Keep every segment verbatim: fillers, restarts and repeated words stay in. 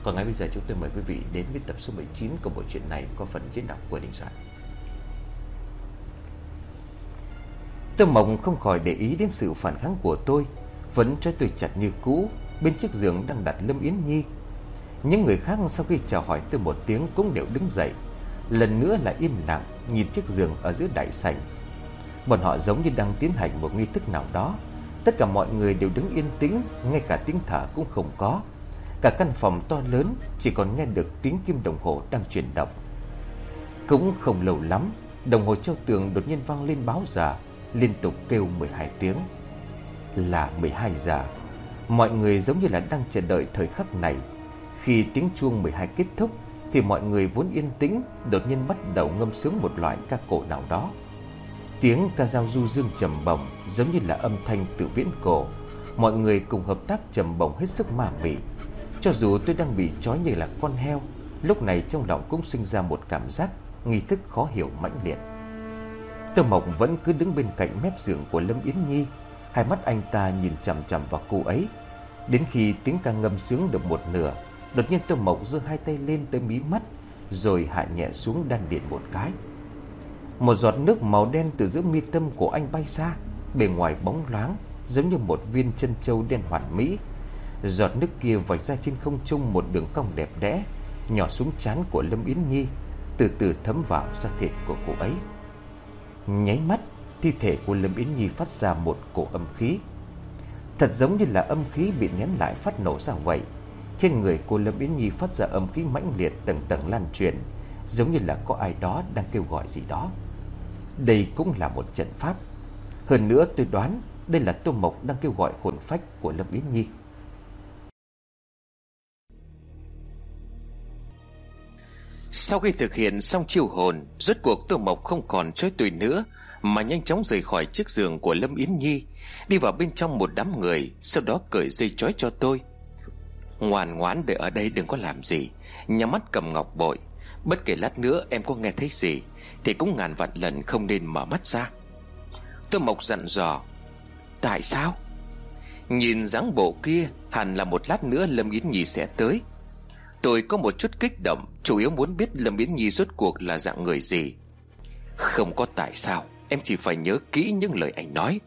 Còn ngay bây giờ chúng tôi mời quý vị đến với tập số mười chín của bộ truyện này có phần diễn đọc của Đình Soạn. Tô Mộng không khỏi để ý đến sự phản kháng của tôi, vẫn trói tôi chặt như cũ. Bên chiếc giường đang đặt Lâm Yến Nhi. Những người khác sau khi chào hỏi tôi một tiếng cũng đều đứng dậy. Lần nữa là im lặng nhìn chiếc giường ở giữa đại sảnh. Bọn họ giống như đang tiến hành một nghi thức nào đó. Tất cả mọi người đều đứng yên tĩnh, ngay cả tiếng thở cũng không có. Cả căn phòng to lớn chỉ còn nghe được tiếng kim đồng hồ đang chuyển động. Cũng không lâu lắm, đồng hồ treo tường đột nhiên vang lên báo giờ, liên tục kêu mười hai tiếng. Là mười hai giờ. Mọi người giống như là đang chờ đợi thời khắc này. Khi tiếng chuông mười hai kết thúc thì mọi người vốn yên tĩnh đột nhiên bắt đầu ngâm sướng một loại ca cổ nào đó. Tiếng ca dao du dương trầm bổng giống như là âm thanh từ viễn cổ. Mọi người cùng hợp tác trầm bổng hết sức ma mị. Cho dù tôi đang bị trói như là con heo, lúc này trong lòng cũng sinh ra một cảm giác nghi thức khó hiểu mãnh liệt. Tô Mộng vẫn cứ đứng bên cạnh mép giường của Lâm Yến Nhi. Hai mắt anh ta nhìn chằm chằm vào cô ấy. Đến khi tiếng ca ngâm sướng được một nửa, đột nhiên Tô Mộng giơ hai tay lên tới mí mắt, rồi hạ nhẹ xuống đan điền một cái. Một giọt nước màu đen từ giữa mi tâm của anh bay ra, bề ngoài bóng loáng giống như một viên chân châu đen hoàn mỹ. Giọt nước kia vạch ra trên không trung một đường cong đẹp đẽ, nhỏ xuống trán của Lâm Yến Nhi, từ từ thấm vào da thịt của cô ấy. Nháy mắt, thi thể của Lâm Yến Nhi phát ra một cổ âm khí. Thật giống như là âm khí bị nén lại phát nổ ra vậy. Trên người cô Lâm Yến Nhi phát ra âm khí mãnh liệt tầng tầng lan truyền, giống như là có ai đó đang kêu gọi gì đó. Đây cũng là một trận pháp. Hơn nữa tôi đoán đây là Tô Mộc đang kêu gọi hồn phách của Lâm Yến Nhi. Sau khi thực hiện xong chiêu hồn, rốt cuộc Tô Mộc không còn trói tôi nữa, mà nhanh chóng rời khỏi chiếc giường của Lâm Yến Nhi, đi vào bên trong một đám người, sau đó cởi dây trói cho tôi. Ngoan ngoãn đợi ở đây, đừng có làm gì, nhắm mắt cầm ngọc bội. Bất kể lát nữa em có nghe thấy gì thì cũng ngàn vạn lần không nên mở mắt ra. Tô Mộc dặn dò. Tại sao? Nhìn dáng bộ kia, hẳn là một lát nữa Lâm Yến Nhi sẽ tới. Tôi có một chút kích động, chủ yếu muốn biết Lâm Yến Nhi rốt cuộc là dạng người gì. Không có tại sao, em chỉ phải nhớ kỹ những lời anh nói.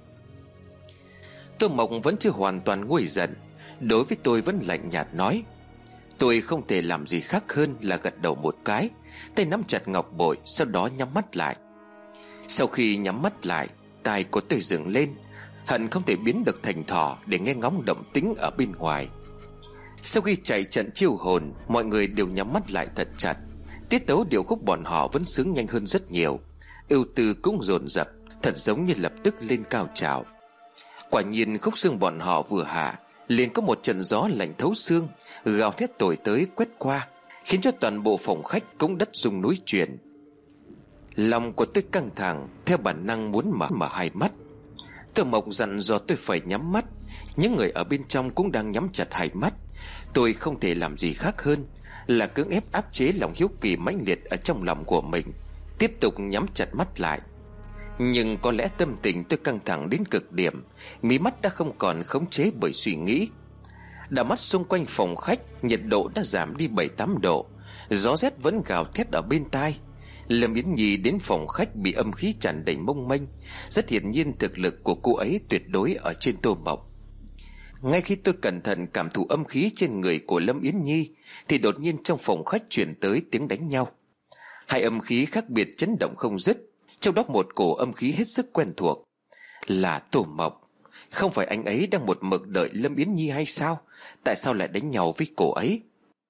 Tô Mộc vẫn chưa hoàn toàn nguôi giận, đối với tôi vẫn lạnh nhạt nói. Tôi không thể làm gì khác hơn là gật đầu một cái, tay nắm chặt ngọc bội, sau đó nhắm mắt lại. Sau khi nhắm mắt lại, tai của tôi dựng lên, hận không thể biến được thành thỏ để nghe ngóng động tĩnh ở bên ngoài. Sau khi chạy trận chiêu hồn, mọi người đều nhắm mắt lại thật chặt. Tiết tấu điệu khúc bọn họ vẫn sướng nhanh hơn rất nhiều, ưu tư cũng dồn dập, thật giống như lập tức lên cao trào. Quả nhiên khúc xương bọn họ vừa hạ, liền có một trận gió lạnh thấu xương gào thét thổi tới quét qua, khiến cho toàn bộ phòng khách cũng đất rung núi chuyển. Lòng của tôi căng thẳng, theo bản năng muốn mở mở hai mắt. Tô Mộc dặn dò tôi phải nhắm mắt. Những người ở bên trong cũng đang nhắm chặt hai mắt. Tôi không thể làm gì khác hơn là cưỡng ép áp chế lòng hiếu kỳ mãnh liệt ở trong lòng của mình, tiếp tục nhắm chặt mắt lại. Nhưng có lẽ tâm tình tôi căng thẳng đến cực điểm, mí mắt đã không còn khống chế bởi suy nghĩ. Đảo mắt xung quanh phòng khách, nhiệt độ đã giảm đi bảy tám độ, gió rét vẫn gào thét ở bên tai. Lâm Yến Nhi đến phòng khách bị âm khí tràn đầy mông mênh, rất hiển nhiên thực lực của cô ấy tuyệt đối ở trên Tô Mộc. Ngay khi tôi cẩn thận cảm thụ âm khí trên người của Lâm Yến Nhi thì đột nhiên trong phòng khách truyền tới tiếng đánh nhau. Hai âm khí khác biệt chấn động không dứt, trong đó một cổ âm khí hết sức quen thuộc. Là Tô Mộc. Không phải anh ấy đang một mực đợi Lâm Yến Nhi hay sao? Tại sao lại đánh nhau với cô ấy?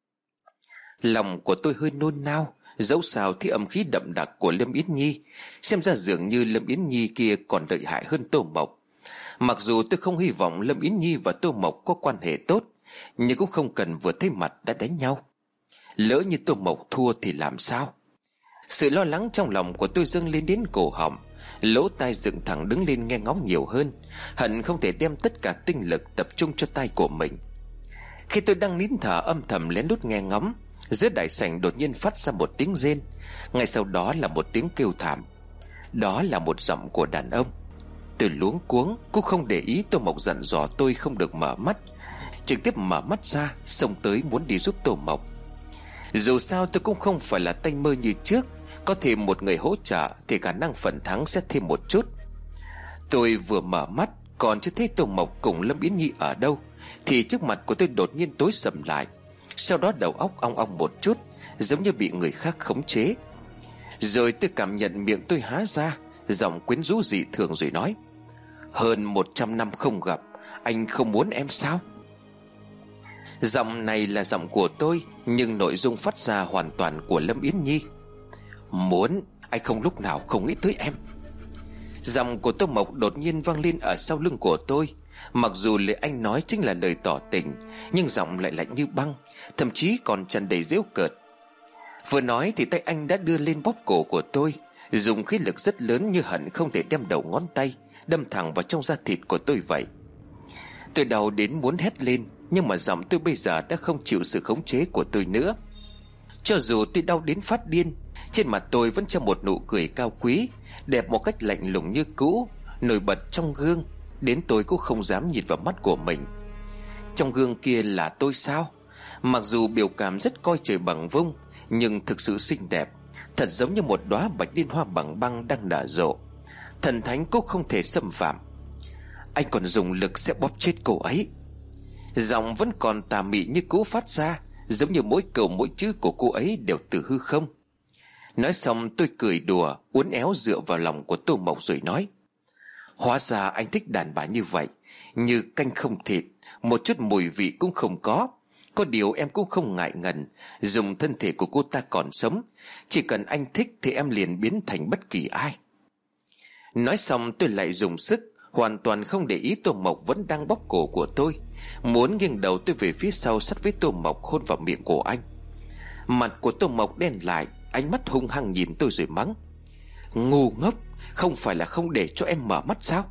Lòng của tôi hơi nôn nao. Dẫu sao thì âm khí đậm đặc của Lâm Yến Nhi, xem ra dường như Lâm Yến Nhi kia còn lợi hại hơn Tô Mộc. Mặc dù tôi không hy vọng Lâm Yến Nhi và Tô Mộc có quan hệ tốt, nhưng cũng không cần vừa thấy mặt đã đánh nhau. Lỡ như Tô Mộc thua thì làm sao? Sự lo lắng trong lòng của tôi dâng lên đến cổ họng, lỗ tai dựng thẳng đứng lên nghe ngóng nhiều hơn, hận không thể đem tất cả tinh lực tập trung cho tai của mình. Khi tôi đang nín thở âm thầm lén lút nghe ngóng, giữa đại sảnh đột nhiên phát ra một tiếng rên, ngay sau đó là một tiếng kêu thảm. Đó là một giọng của đàn ông. Tôi luống cuống, cũng không để ý Tô Mộc dặn dò tôi không được mở mắt, trực tiếp mở mắt ra, xông tới muốn đi giúp Tô Mộc. Dù sao tôi cũng không phải là tay mơ như trước, có thêm một người hỗ trợ thì khả năng phần thắng sẽ thêm một chút. Tôi vừa mở mắt còn chưa thấy Tô Mộc cùng Lâm Yến Nhi ở đâu, thì trước mặt của tôi đột nhiên tối sầm lại. Sau đó đầu óc ong ong một chút, giống như bị người khác khống chế. Rồi tôi cảm nhận miệng tôi há ra, giọng quyến rũ dị thường rồi nói: hơn một trăm năm không gặp, anh không muốn em sao? Giọng này là giọng của tôi, nhưng nội dung phát ra hoàn toàn của Lâm Yến Nhi. Muốn, anh không lúc nào không nghĩ tới em. Giọng của Tô Mộc đột nhiên vang lên ở sau lưng của tôi. Mặc dù lời anh nói chính là lời tỏ tình, nhưng giọng lại lạnh như băng, thậm chí còn tràn đầy giễu cợt. Vừa nói thì tay anh đã đưa lên bóp cổ của tôi, dùng khí lực rất lớn như hận không thể đem đầu ngón tay đâm thẳng vào trong da thịt của tôi vậy. Tôi đau đến muốn hét lên, nhưng mà giọng tôi bây giờ đã không chịu sự khống chế của tôi nữa. Cho dù tôi đau đến phát điên, trên mặt tôi vẫn treo một nụ cười cao quý, đẹp một cách lạnh lùng như cũ, nổi bật trong gương, đến tôi cũng không dám nhìn vào mắt của mình. Trong gương kia là tôi sao? Mặc dù biểu cảm rất coi trời bằng vung, nhưng thực sự xinh đẹp, thật giống như một đóa bạch liên hoa bằng băng đang nở rộ, thần thánh cũng không thể xâm phạm. Anh còn dùng lực sẽ bóp chết cô ấy. Giọng vẫn còn tà mị như cũ phát ra, giống như mỗi câu mỗi chữ của cô ấy đều từ hư không. Nói xong tôi cười đùa, uốn éo dựa vào lòng của Tô Mộc rồi nói: hóa ra anh thích đàn bà như vậy, như canh không thịt, một chút mùi vị cũng không có. Có điều em cũng không ngại ngần dùng thân thể của cô ta còn sống, chỉ cần anh thích thì em liền biến thành bất kỳ ai. Nói xong tôi lại dùng sức, hoàn toàn không để ý Tô Mộc vẫn đang bóp cổ của tôi, muốn nghiêng đầu tôi về phía sau sát với Tô Mộc hôn vào miệng của anh. Mặt của Tô Mộc đen lại, ánh mắt hung hăng nhìn tôi rồi mắng: ngu ngốc, không phải là không để cho em mở mắt sao?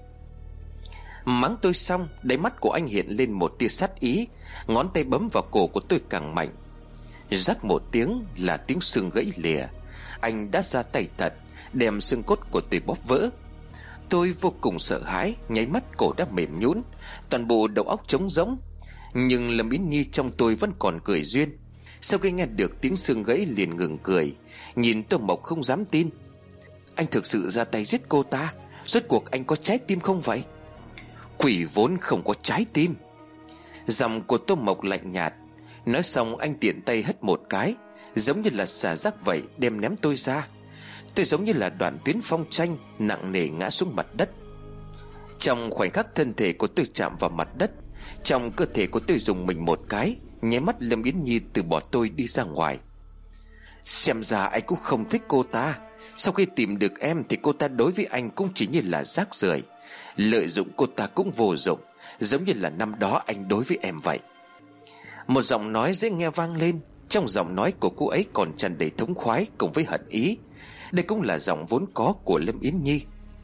Mắng tôi xong, đáy mắt của anh hiện lên một tia sát ý, ngón tay bấm vào cổ của tôi càng mạnh. Rắc một tiếng là tiếng xương gãy lìa. Anh đã ra tay thật, đem xương cốt của tôi bóp vỡ. Tôi vô cùng sợ hãi, nháy mắt cổ đã mềm nhũn, toàn bộ đầu óc trống rỗng. Nhưng Lâm Yến Nhi trong tôi vẫn còn cười duyên. Sau khi nghe được tiếng xương gãy liền ngừng cười, nhìn Tô Mộc không dám tin. Anh thực sự ra tay giết cô ta? Rốt cuộc anh có trái tim không vậy? Quỷ vốn không có trái tim. Giọng của Tô Mộc lạnh nhạt. Nói xong anh tiện tay hất một cái, giống như là xả rác vậy, đem ném tôi ra. Tôi giống như là đoạn tuyến phong tranh, nặng nề ngã xuống mặt đất. Trong khoảnh khắc thân thể của tôi chạm vào mặt đất, trong cơ thể của tôi dùng mình một cái, nháy mắt Lâm Yến Nhi từ bỏ tôi đi ra ngoài. Xem ra anh cũng không thích cô ta. Sau khi tìm được em thì cô ta đối với anh cũng chỉ như là rác rưởi. Lợi dụng cô ta cũng vô dụng, giống như là năm đó anh đối với em vậy. Một giọng nói dễ nghe vang lên. Trong giọng nói của cô ấy còn tràn đầy thống khoái cùng với hận ý. Đây cũng là giọng vốn có của Lâm Yến Nhi.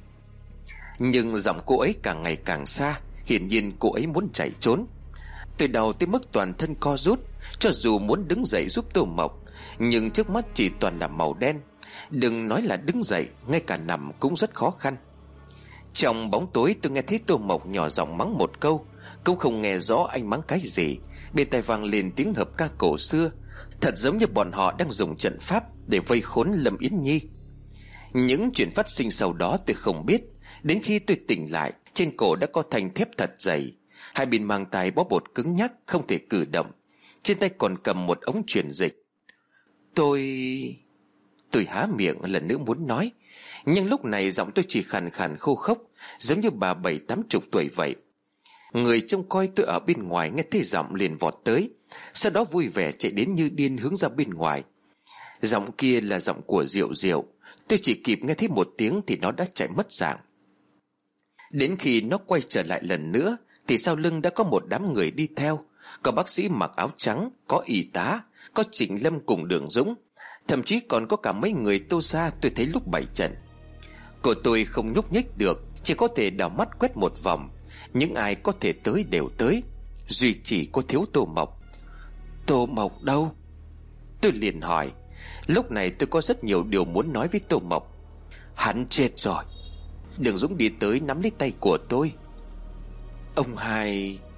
Nhưng giọng cô ấy càng ngày càng xa, hiển nhiên cô ấy muốn chạy trốn. Tôi đau tới mức toàn thân co rút, cho dù muốn đứng dậy giúp Tô Mộc, nhưng trước mắt chỉ toàn là màu đen. Đừng nói là đứng dậy, ngay cả nằm cũng rất khó khăn. Trong bóng tối tôi nghe thấy Tô Mộc nhỏ giọng mắng một câu, cũng không nghe rõ anh mắng cái gì. Bên tai vang lên tiếng hợp ca cổ xưa, thật giống như bọn họ đang dùng trận pháp để vây khốn Lâm Yến Nhi. Những chuyện phát sinh sau đó tôi không biết. Đến khi tôi tỉnh lại, trên cổ đã có thanh thép thật dày, hai bên mang tay bó bột cứng nhắc, không thể cử động. Trên tay còn cầm một ống truyền dịch. Tôi... Tôi há miệng lần nữa muốn nói, nhưng lúc này giọng tôi chỉ khàn khàn khô khốc, giống như bà bảy tám chục tuổi vậy. Người trông coi tôi ở bên ngoài nghe thấy giọng liền vọt tới, sau đó vui vẻ chạy đến như điên hướng ra bên ngoài. Giọng kia là giọng của Diệu Diệu. Tôi chỉ kịp nghe thấy một tiếng thì nó đã chạy mất dạng. Đến khi nó quay trở lại lần nữa thì sau lưng đã có một đám người đi theo. Có bác sĩ mặc áo trắng, có y tá, có Trịnh Lâm cùng Đường Dũng, thậm chí còn có cả mấy người Tô Gia tôi thấy lúc bày trận. Cô tôi không nhúc nhích được, chỉ có thể đảo mắt quét một vòng. Những ai có thể tới đều tới, duy chỉ có thiếu Tô Mộc. Tô Mộc đâu? Tôi liền hỏi. Lúc này tôi có rất nhiều điều muốn nói với Tô Mộc. Hắn chết rồi. Đường Dũng đi tới nắm lấy tay của tôi. Ông hai...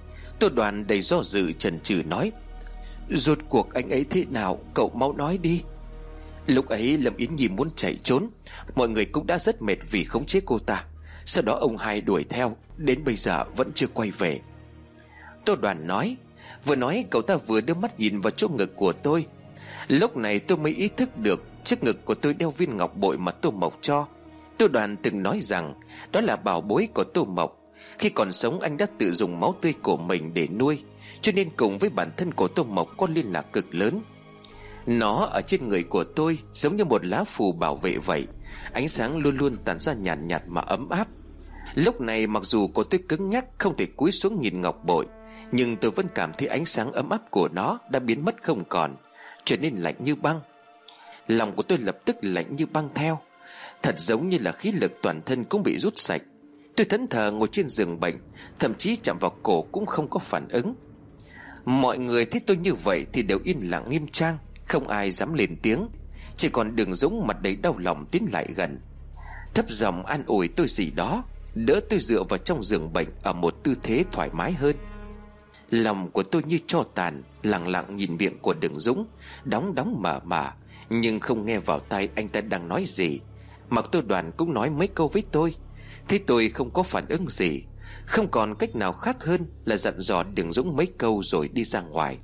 Tô Đoàn đầy do dự chần chừ nói: Rốt cuộc anh ấy thế nào, cậu mau nói đi. Lúc ấy Lâm Yến Nhi muốn chạy trốn, mọi người cũng đã rất mệt vì khống chế cô ta. Sau đó ông hai đuổi theo, đến bây giờ vẫn chưa quay về. Tô Đoàn nói. Vừa nói cậu ta vừa đưa mắt nhìn vào chỗ ngực của tôi. Lúc này tôi mới ý thức được trước ngực của tôi đeo viên ngọc bội mà Tô Mộc cho. Tô Đoàn từng nói rằng đó là bảo bối của Tô Mộc. Khi còn sống anh đã tự dùng máu tươi của mình để nuôi, cho nên cùng với bản thân của Tô Mộc có liên lạc cực lớn. Nó ở trên người của tôi giống như một lá phù bảo vệ vậy. Ánh sáng luôn luôn tản ra nhàn nhạt, nhạt mà ấm áp. Lúc này mặc dù cổ tôi cứng nhắc không thể cúi xuống nhìn ngọc bội, nhưng tôi vẫn cảm thấy ánh sáng ấm áp của nó đã biến mất không còn, trở nên lạnh như băng. Lòng của tôi lập tức lạnh như băng theo. Thật giống như là khí lực toàn thân cũng bị rút sạch. Tôi thẫn thờ ngồi trên giường bệnh, thậm chí chạm vào cổ cũng không có phản ứng. Mọi người thấy tôi như vậy thì đều yên lặng nghiêm trang, không ai dám lên tiếng. Chỉ còn Đường Dũng mặt đầy đau lòng tiến lại gần, thấp giọng an ủi tôi gì đó, đỡ tôi dựa vào trong giường bệnh ở một tư thế thoải mái hơn. Lòng của tôi như tro tàn, lặng lặng nhìn miệng của Đường Dũng đóng đóng mở mở, nhưng không nghe vào tai anh ta đang nói gì. Mặc Tô Đoàn cũng nói mấy câu với tôi. Thế tôi không có phản ứng gì, không còn cách nào khác hơn là dặn dò Đường Dũng mấy câu rồi đi ra ngoài.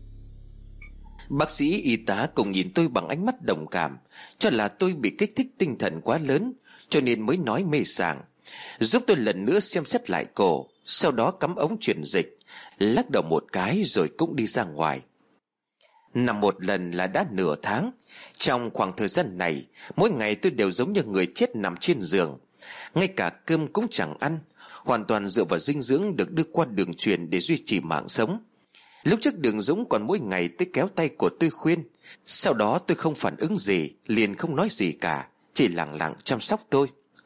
Bác sĩ y tá cùng nhìn tôi bằng ánh mắt đồng cảm, cho là tôi bị kích thích tinh thần quá lớn, cho nên mới nói mê sảng, giúp tôi lần nữa xem xét lại cổ. Sau đó cắm ống truyền dịch, lắc đầu một cái rồi cũng đi ra ngoài. Nằm một lần là đã nửa tháng. Trong khoảng thời gian này, mỗi ngày tôi đều giống như người chết nằm trên giường, ngay cả cơm cũng chẳng ăn, hoàn toàn dựa vào dinh dưỡng được đưa qua đường truyền để duy trì mạng sống. Lúc trước Đường Dũng còn mỗi ngày tới kéo tay của tôi khuyên. Sau đó tôi không phản ứng gì, liền không nói gì cả, chỉ lặng lặng chăm sóc tôi.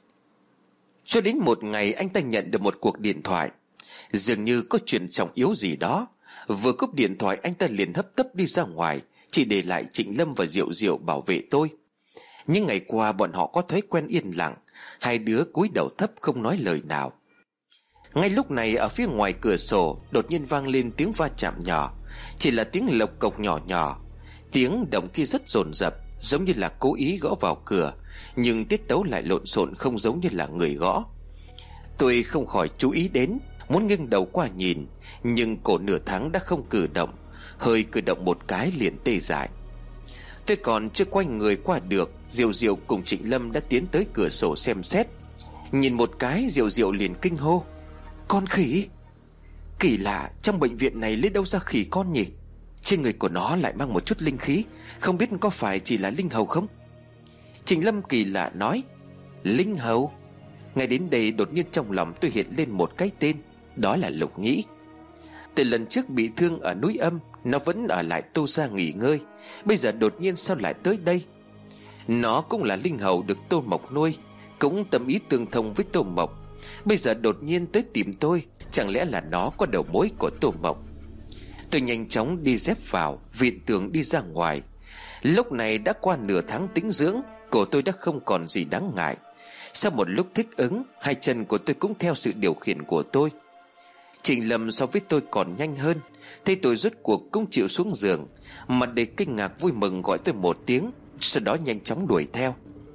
Cho đến một ngày anh ta nhận được một cuộc điện thoại, dường như có chuyện trọng yếu gì đó. Vừa cúp điện thoại anh ta liền hấp tấp đi ra ngoài, chỉ để lại Trịnh Lâm và Diệu Diệu bảo vệ tôi. Những ngày qua bọn họ có thói quen yên lặng, hai đứa cúi đầu thấp không nói lời nào. Ngay lúc này ở phía ngoài cửa sổ đột nhiên vang lên tiếng va chạm nhỏ, chỉ là tiếng lộc cộc nhỏ nhỏ. Tiếng động kia rất dồn dập, giống như là cố ý gõ vào cửa, nhưng tiết tấu lại lộn xộn, không giống như là người gõ. Tôi không khỏi chú ý đến, muốn nghiêng đầu qua nhìn, nhưng cổ nửa tháng đã không cử động, hơi cử động một cái liền tê dại. Tôi còn chưa quay người qua được, Diệu Diệu cùng Trịnh Lâm đã tiến tới cửa sổ xem xét. Nhìn một cái, Diệu Diệu liền kinh hô: Con khỉ! Kỳ lạ, trong bệnh viện này lấy đâu ra khỉ con nhỉ? Trên người của nó lại mang một chút linh khí, không biết có phải chỉ là linh hầu không? Trịnh Lâm kỳ lạ nói: Linh hầu? Ngay đến đây đột nhiên trong lòng tôi hiện lên một cái tên, đó là Lục Nhĩ. Từ lần trước bị thương ở núi Âm, nó vẫn ở lại Tô Gia nghỉ ngơi, bây giờ đột nhiên sao lại tới đây? Nó cũng là linh hầu được Tô Mộc nuôi, cũng tâm ý tương thông với Tô Mộc, bây giờ đột nhiên tới tìm tôi, chẳng lẽ là nó có đầu mối của Tô Mộc? Tôi nhanh chóng đi dép vào, viện tường đi ra ngoài. Lúc này đã qua nửa tháng tĩnh dưỡng, cổ tôi đã không còn gì đáng ngại. Sau một lúc thích ứng, hai chân của tôi cũng theo sự điều khiển của tôi. Trịnh Lâm so với tôi còn nhanh hơn, thấy tôi rốt cuộc cũng chịu xuống giường, mặt đầy kinh ngạc vui mừng gọi tôi một tiếng, sau đó nhanh chóng đuổi theo.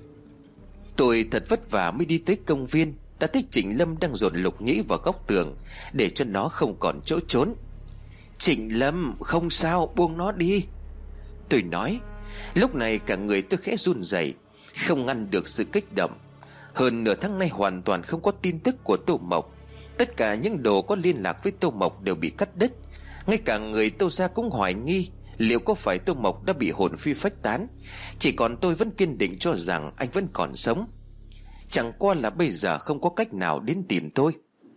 Tôi thật vất vả mới đi tới công viên, đã thấy Trịnh Lâm đang dồn Lục Nhĩ vào góc tường để cho nó không còn chỗ trốn. Trịnh Lâm, không sao, buông nó đi, tôi nói. Lúc này cả người tôi khẽ run rẩy, không ngăn được sự kích động. Hơn nửa tháng nay hoàn toàn không có tin tức của Tô Mộc. Tất cả những đồ có liên lạc với Tô Mộc đều bị cắt đứt. Ngay cả người Tô Gia cũng hoài nghi liệu có phải Tô Mộc đã bị hồn phi phách tán. Chỉ còn tôi vẫn kiên định cho rằng anh vẫn còn sống. Chẳng qua là bây giờ không có cách nào đến tìm tôi.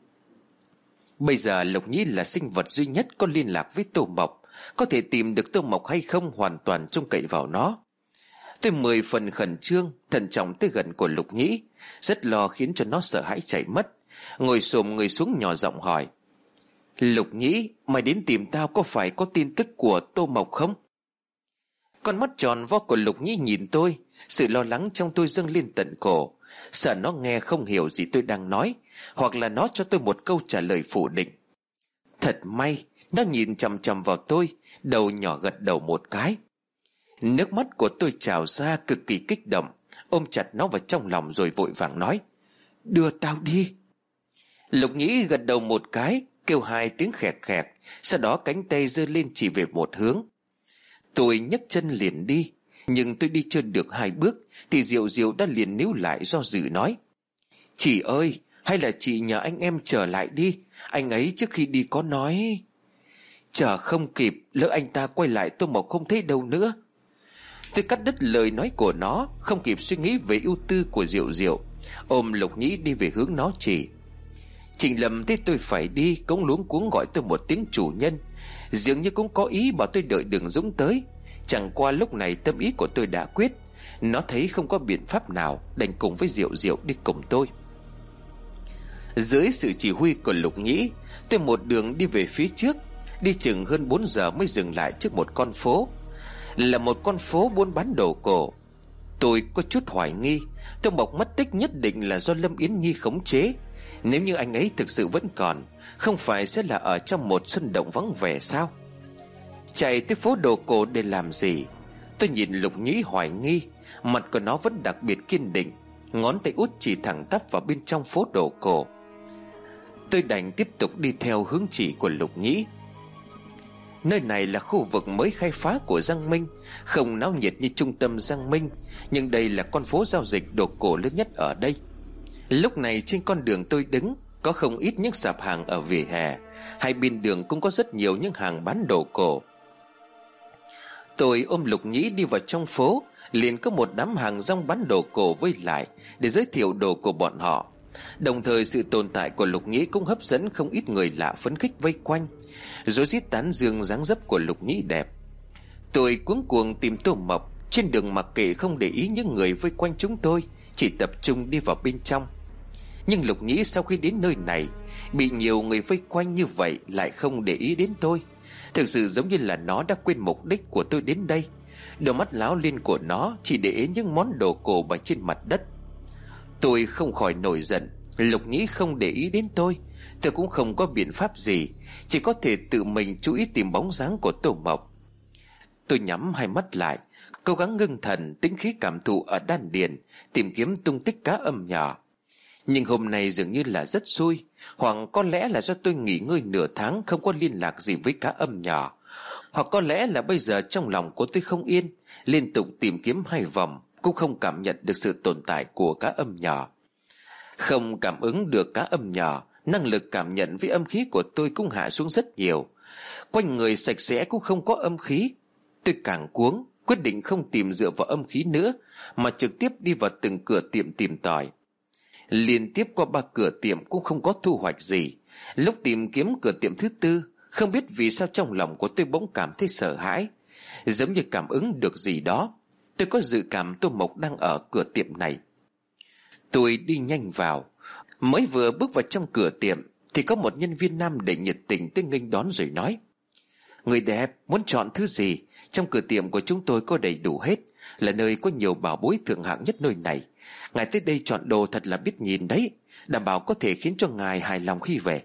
Bây giờ Lục Nhĩ là sinh vật duy nhất có liên lạc với Tô Mộc. Có thể tìm được Tô Mộc hay không hoàn toàn trông cậy vào nó. Tôi mười phần khẩn trương, thận trọng tới gần của Lục Nhĩ, rất lo khiến cho nó sợ hãi chạy mất. Ngồi xổm người xuống nhỏ giọng hỏi: Lục Nhĩ, mày đến tìm tao có phải có tin tức của Tô Mộc không? Con mắt tròn vo của Lục Nhĩ nhìn tôi, sự lo lắng trong tôi dâng lên tận cổ, sợ nó nghe không hiểu gì tôi đang nói, hoặc là nó cho tôi một câu trả lời phủ định. Thật may nó nhìn chằm chằm vào tôi, đầu nhỏ gật đầu một cái. Nước mắt của tôi trào ra cực kỳ kích động, ôm chặt nó vào trong lòng rồi vội vàng nói: Đưa tao đi. Lục Nhĩ gật đầu một cái, kêu hai tiếng khẹt khẹt, sau đó cánh tay giơ lên chỉ về một hướng. Tôi nhấc chân liền đi, nhưng tôi đi chưa được hai bước thì Diệu Diệu đã liền níu lại do dự nói: Chị ơi, hay là chị nhờ anh em trở lại đi, anh ấy trước khi đi có nói. Chờ không kịp, lỡ anh ta quay lại Tô Mộc không thấy đâu nữa. Tôi cắt đứt lời nói của nó, không kịp suy nghĩ về ưu tư của Diệu Diệu, ôm Lục Nhĩ đi về hướng nó chỉ. Trịnh Lâm thấy tôi phải đi cũng luống cuống gọi tôi một tiếng chủ nhân, dường như cũng có ý bảo tôi đợi Đường Dũng tới. Chẳng qua lúc này tâm ý của tôi đã quyết, nó thấy không có biện pháp nào, đành cùng với Diệu Diệu đi cùng tôi. Dưới sự chỉ huy của Lục Nhĩ, tôi một đường đi về phía trước. Đi chừng hơn bốn giờ mới dừng lại trước một con phố, là một con phố buôn bán đồ cổ. Tôi có chút hoài nghi Tô Mộc mất tích nhất định là do Lâm Yến Nhi khống chế. Nếu như anh ấy thực sự vẫn còn, không phải sẽ là ở trong một sân động vắng vẻ sao? Chạy tới phố đồ cổ để làm gì? Tôi nhìn Lục Nhĩ hoài nghi, mặt của nó vẫn đặc biệt kiên định, ngón tay út chỉ thẳng tắp vào bên trong phố đồ cổ. Tôi đành tiếp tục đi theo hướng chỉ của Lục Nhĩ. Nơi này là khu vực mới khai phá của Giang Minh, không náo nhiệt như trung tâm Giang Minh, nhưng đây là con phố giao dịch đồ cổ lớn nhất ở đây. Lúc này trên con đường tôi đứng, có không ít những sạp hàng ở vỉa hè, hai bên đường cũng có rất nhiều những hàng bán đồ cổ. Tôi ôm Lục Nhĩ đi vào trong phố, liền có một đám hàng rong bán đồ cổ vây lại để giới thiệu đồ của bọn họ. Đồng thời sự tồn tại của Lục Nhĩ cũng hấp dẫn không ít người lạ phấn khích vây quanh, rối rít tán dương dáng dấp của Lục Nhĩ đẹp. Tôi cuống cuồng tìm Tô Mộc, trên đường mặc kệ không để ý những người vây quanh chúng tôi, chỉ tập trung đi vào bên trong. Nhưng Lục Nhĩ sau khi đến nơi này, bị nhiều người vây quanh như vậy lại không để ý đến tôi. Thực sự giống như là nó đã quên mục đích của tôi đến đây. Đôi mắt láo liên của nó chỉ để ý những món đồ cổ bày trên mặt đất. Tôi không khỏi nổi giận. Lục Nhĩ không để ý đến tôi, tôi cũng không có biện pháp gì, chỉ có thể tự mình chú ý tìm bóng dáng của Tô Mộc. Tôi nhắm hai mắt lại, cố gắng ngưng thần tĩnh khí cảm thụ ở đan điền, tìm kiếm tung tích cá âm nhỏ. Nhưng hôm nay dường như là rất xui, hoặc có lẽ là do tôi nghỉ ngơi nửa tháng không có liên lạc gì với cá âm nhỏ, hoặc có lẽ là bây giờ trong lòng của tôi không yên, liên tục tìm kiếm hai vòng cũng không cảm nhận được sự tồn tại của cá âm nhỏ. Không cảm ứng được cá âm nhỏ, năng lực cảm nhận với âm khí của tôi cũng hạ xuống rất nhiều. Quanh người sạch sẽ cũng không có âm khí. Tôi càng cuống, quyết định không tìm dựa vào âm khí nữa, mà trực tiếp đi vào từng cửa tiệm tìm tòi. Liên tiếp qua ba cửa tiệm cũng không có thu hoạch gì. Lúc tìm kiếm cửa tiệm thứ tư, không biết vì sao trong lòng của tôi bỗng cảm thấy sợ hãi, giống như cảm ứng được gì đó. Tôi có dự cảm Tô Mộc đang ở cửa tiệm này. Tôi đi nhanh vào, mới vừa bước vào trong cửa tiệm thì có một nhân viên nam đầy nhiệt tình tới nghênh đón rồi nói: Người đẹp, muốn chọn thứ gì? Trong cửa tiệm của chúng tôi có đầy đủ hết, là nơi có nhiều bảo bối thượng hạng nhất nơi này. Ngài tới đây chọn đồ thật là biết nhìn đấy, đảm bảo có thể khiến cho ngài hài lòng khi về.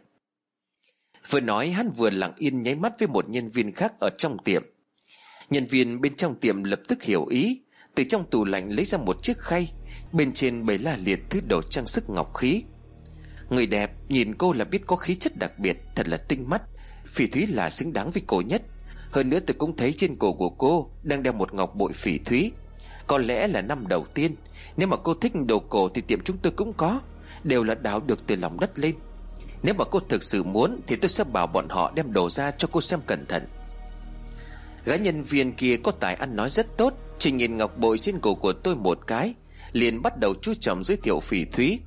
Vừa nói hắn vừa lặng yên nháy mắt với một nhân viên khác ở trong tiệm. Nhân viên bên trong tiệm lập tức hiểu ý, từ trong tủ lạnh lấy ra một chiếc khay, bên trên bày la liệt thứ đồ trang sức ngọc khí. Người đẹp, nhìn cô là biết có khí chất đặc biệt, thật là tinh mắt. Phỉ thúy là xứng đáng với cô nhất. Hơn nữa tôi cũng thấy trên cổ của cô đang đeo một ngọc bội phỉ thúy. Có lẽ là năm đầu tiên. Nếu mà cô thích đồ cổ thì tiệm chúng tôi cũng có, đều là đào được từ lòng đất lên. Nếu mà cô thực sự muốn thì tôi sẽ bảo bọn họ đem đồ ra cho cô xem cẩn thận. Gái nhân viên kia có tài ăn nói rất tốt, chỉ nhìn ngọc bội trên cổ của tôi một cái, liền bắt đầu chú trọng giới thiệu phỉ thúy.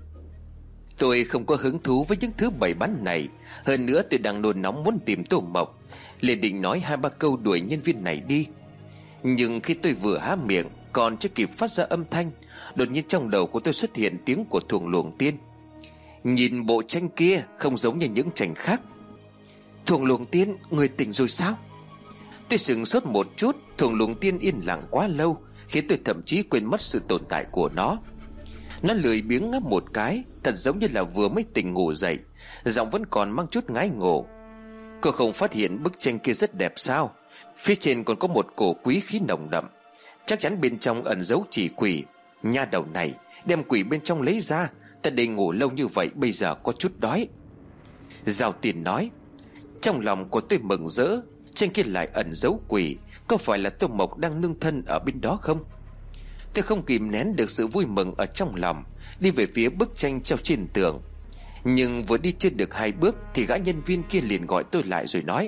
Tôi không có hứng thú với những thứ bày bán này. Hơn nữa tôi đang nôn nóng muốn tìm Tô Mộc, liền định nói hai ba câu đuổi nhân viên này đi. Nhưng khi tôi vừa há miệng, còn chưa kịp phát ra âm thanh, đột nhiên trong đầu của tôi xuất hiện tiếng của Thuồng Luồng Tiên. Nhìn bộ tranh kia không giống như những tranh khác. Thuồng Luồng Tiên, người tỉnh rồi sao? Tôi sửng sốt một chút. Thuồng Luồng Tiên yên lặng quá lâu, khiến tôi thậm chí quên mất sự tồn tại của nó. Nó lười biếng ngáp một cái, thật giống như là vừa mới tỉnh ngủ dậy, giọng vẫn còn mang chút ngái ngủ. Cô không phát hiện bức tranh kia rất đẹp sao? Phía trên còn có một cổ quý khí nồng đậm, chắc chắn bên trong ẩn giấu chỉ quỷ. Nha đầu này, đem quỷ bên trong lấy ra. Ta để ngủ lâu như vậy, bây giờ có chút đói. Giao Tiền nói. Trong lòng của tôi mừng rỡ. Tranh kia lại ẩn giấu quỷ. Có phải là Tô Mộc đang nương thân ở bên đó không? Tôi không kìm nén được sự vui mừng ở trong lòng, đi về phía bức tranh treo trên tường. Nhưng vừa đi chưa được hai bước thì gã nhân viên kia liền gọi tôi lại rồi nói: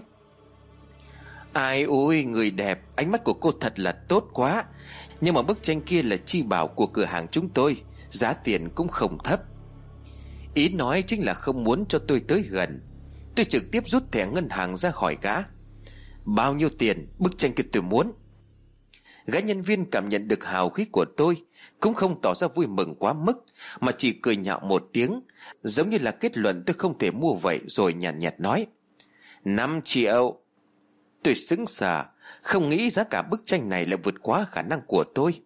Ai ôi, người đẹp, ánh mắt của cô thật là tốt quá. Nhưng mà bức tranh kia là chi bảo của cửa hàng chúng tôi, giá tiền cũng không thấp. Ý nói chính là không muốn cho tôi tới gần. Tôi trực tiếp rút thẻ ngân hàng ra hỏi gã: Bao nhiêu tiền? Bức tranh kia tôi muốn. Gã nhân viên cảm nhận được hào khí của tôi, cũng không tỏ ra vui mừng quá mức, mà chỉ cười nhạo một tiếng, giống như là kết luận tôi không thể mua vậy, rồi nhàn nhạt, nhạt nói: Năm triệu. Tôi sững sờ, không nghĩ giá cả bức tranh này lại vượt quá khả năng của tôi.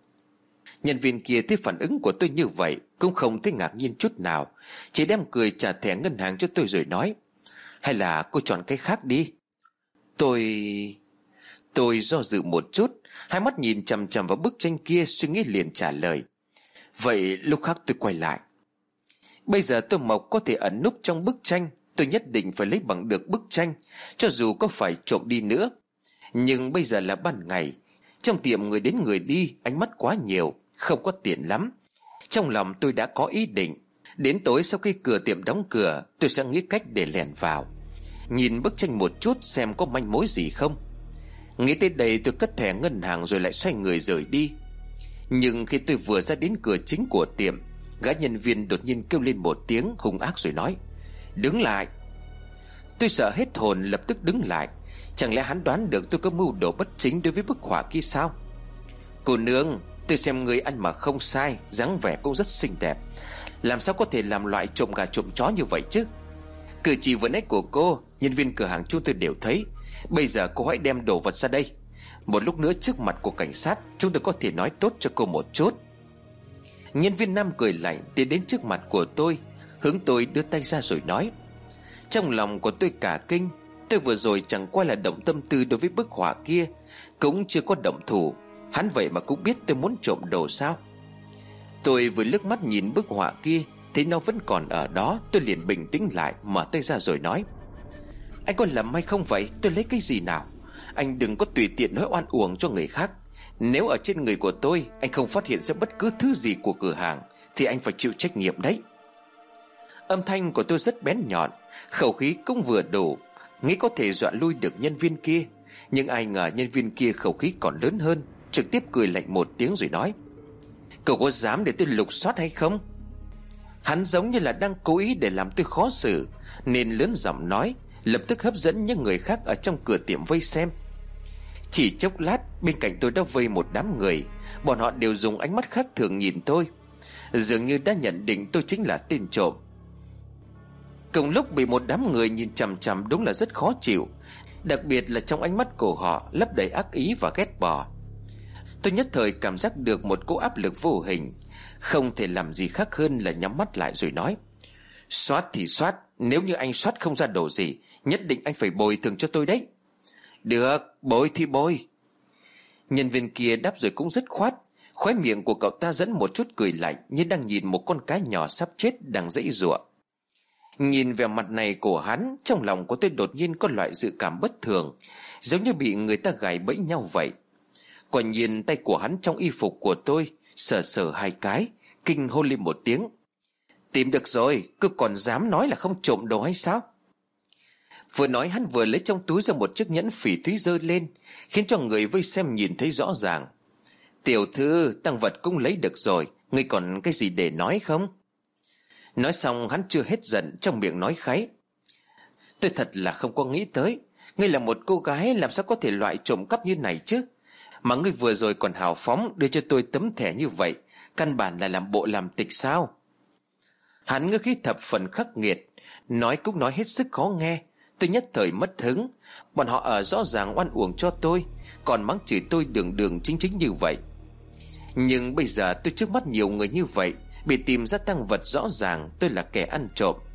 Nhân viên kia thấy phản ứng của tôi như vậy cũng không thấy ngạc nhiên chút nào, chỉ đem cười trả thẻ ngân hàng cho tôi rồi nói: Hay là cô chọn cái khác đi. Tôi... Tôi do dự một chút, hai mắt nhìn chằm chằm vào bức tranh kia, suy nghĩ liền trả lời: Vậy lúc khác tôi quay lại. Bây giờ Tô Mộc có thể ẩn núp trong bức tranh, tôi nhất định phải lấy bằng được bức tranh, cho dù có phải trộm đi nữa. Nhưng bây giờ là ban ngày, trong tiệm người đến người đi, ánh mắt quá nhiều, không có tiền lắm. Trong lòng tôi đã có ý định, đến tối sau khi cửa tiệm đóng cửa, tôi sẽ nghĩ cách để lẻn vào, nhìn bức tranh một chút xem có manh mối gì không. Nghĩ tới đây tôi cất thẻ ngân hàng rồi lại xoay người rời đi. Nhưng khi tôi vừa ra đến cửa chính của tiệm, gã nhân viên đột nhiên kêu lên một tiếng hung ác rồi nói: Đứng lại. Tôi sợ hết hồn, lập tức đứng lại. Chẳng lẽ hắn đoán được tôi có mưu đồ bất chính đối với bức họa kia sao? Cô nương, tôi xem người ăn mà không sai, dáng vẻ cũng rất xinh đẹp, làm sao có thể làm loại trộm gà trộm chó như vậy chứ? Cử chỉ vừa nãy của cô, nhân viên cửa hàng chúng tôi đều thấy. Bây giờ cô hãy đem đồ vật ra đây. Một lúc nữa trước mặt của cảnh sát, chúng tôi có thể nói tốt cho cô một chút. Nhân viên nam cười lạnh tiến đến trước mặt của tôi, hướng tôi đưa tay ra rồi nói. Trong lòng của tôi cả kinh. Tôi vừa rồi chẳng qua là động tâm tư đối với bức họa kia, cũng chưa có động thủ. Hắn vậy mà cũng biết tôi muốn trộm đồ sao? Tôi vừa liếc mắt nhìn bức họa kia, thấy nó vẫn còn ở đó. Tôi liền bình tĩnh lại, mở tay ra rồi nói: Anh có lầm hay không vậy? Tôi lấy cái gì nào? Anh đừng có tùy tiện nói oan uổng cho người khác. Nếu ở trên người của tôi anh không phát hiện ra bất cứ thứ gì của cửa hàng thì anh phải chịu trách nhiệm đấy. Âm thanh của tôi rất bén nhọn, khẩu khí cũng vừa đủ, nghĩ có thể dọa lui được nhân viên kia. Nhưng ai ngờ nhân viên kia khẩu khí còn lớn hơn, trực tiếp cười lạnh một tiếng rồi nói: Cậu có dám để tôi lục soát hay không? Hắn giống như là đang cố ý để làm tôi khó xử, nên lớn giọng nói, lập tức hấp dẫn những người khác ở trong cửa tiệm vây xem. Chỉ chốc lát, bên cạnh tôi đã vây một đám người. Bọn họ đều dùng ánh mắt khác thường nhìn tôi, dường như đã nhận định tôi chính là tên trộm. Cùng lúc bị một đám người nhìn chằm chằm đúng là rất khó chịu, đặc biệt là trong ánh mắt của họ lấp đầy ác ý và ghét bỏ. Tôi nhất thời cảm giác được một cỗ áp lực vô hình, không thể làm gì khác hơn là nhắm mắt lại rồi nói: Soát thì soát, nếu như anh soát không ra đồ gì, nhất định anh phải bồi thường cho tôi đấy. Được, bồi thì bồi. Nhân viên kia đáp rồi cũng dứt khoát. Khóe miệng của cậu ta dẫn một chút cười lạnh, như đang nhìn một con cá nhỏ sắp chết đang giãy giụa. Nhìn vẻ mặt này của hắn, trong lòng của tôi đột nhiên có loại dự cảm bất thường, giống như bị người ta gài bẫy nhau vậy. Quả nhiên tay của hắn trong y phục của tôi sờ sờ hai cái, kinh hô lên một tiếng: Tìm được rồi, cứ còn dám nói là không trộm đồ hay sao? Vừa nói hắn vừa lấy trong túi ra một chiếc nhẫn phỉ thúy giơ lên, khiến cho người vây xem nhìn thấy rõ ràng. Tiểu thư, tang vật cũng lấy được rồi, ngươi còn cái gì để nói không? Nói xong hắn chưa hết giận, trong miệng nói kháy: Tôi thật là không có nghĩ tới, ngươi là một cô gái làm sao có thể loại trộm cắp như này chứ? Mà ngươi vừa rồi còn hào phóng đưa cho tôi tấm thẻ như vậy, căn bản là làm bộ làm tịch sao? Hắn ngữ khí thập phần khắc nghiệt, nói cũng nói hết sức khó nghe. Tôi nhất thời mất hứng. Bọn họ ở rõ ràng oan uổng cho tôi, còn mắng chửi tôi đường đường chính chính như vậy. Nhưng bây giờ tôi trước mắt nhiều người như vậy, bị tìm ra tang vật rõ ràng tôi là kẻ ăn trộm,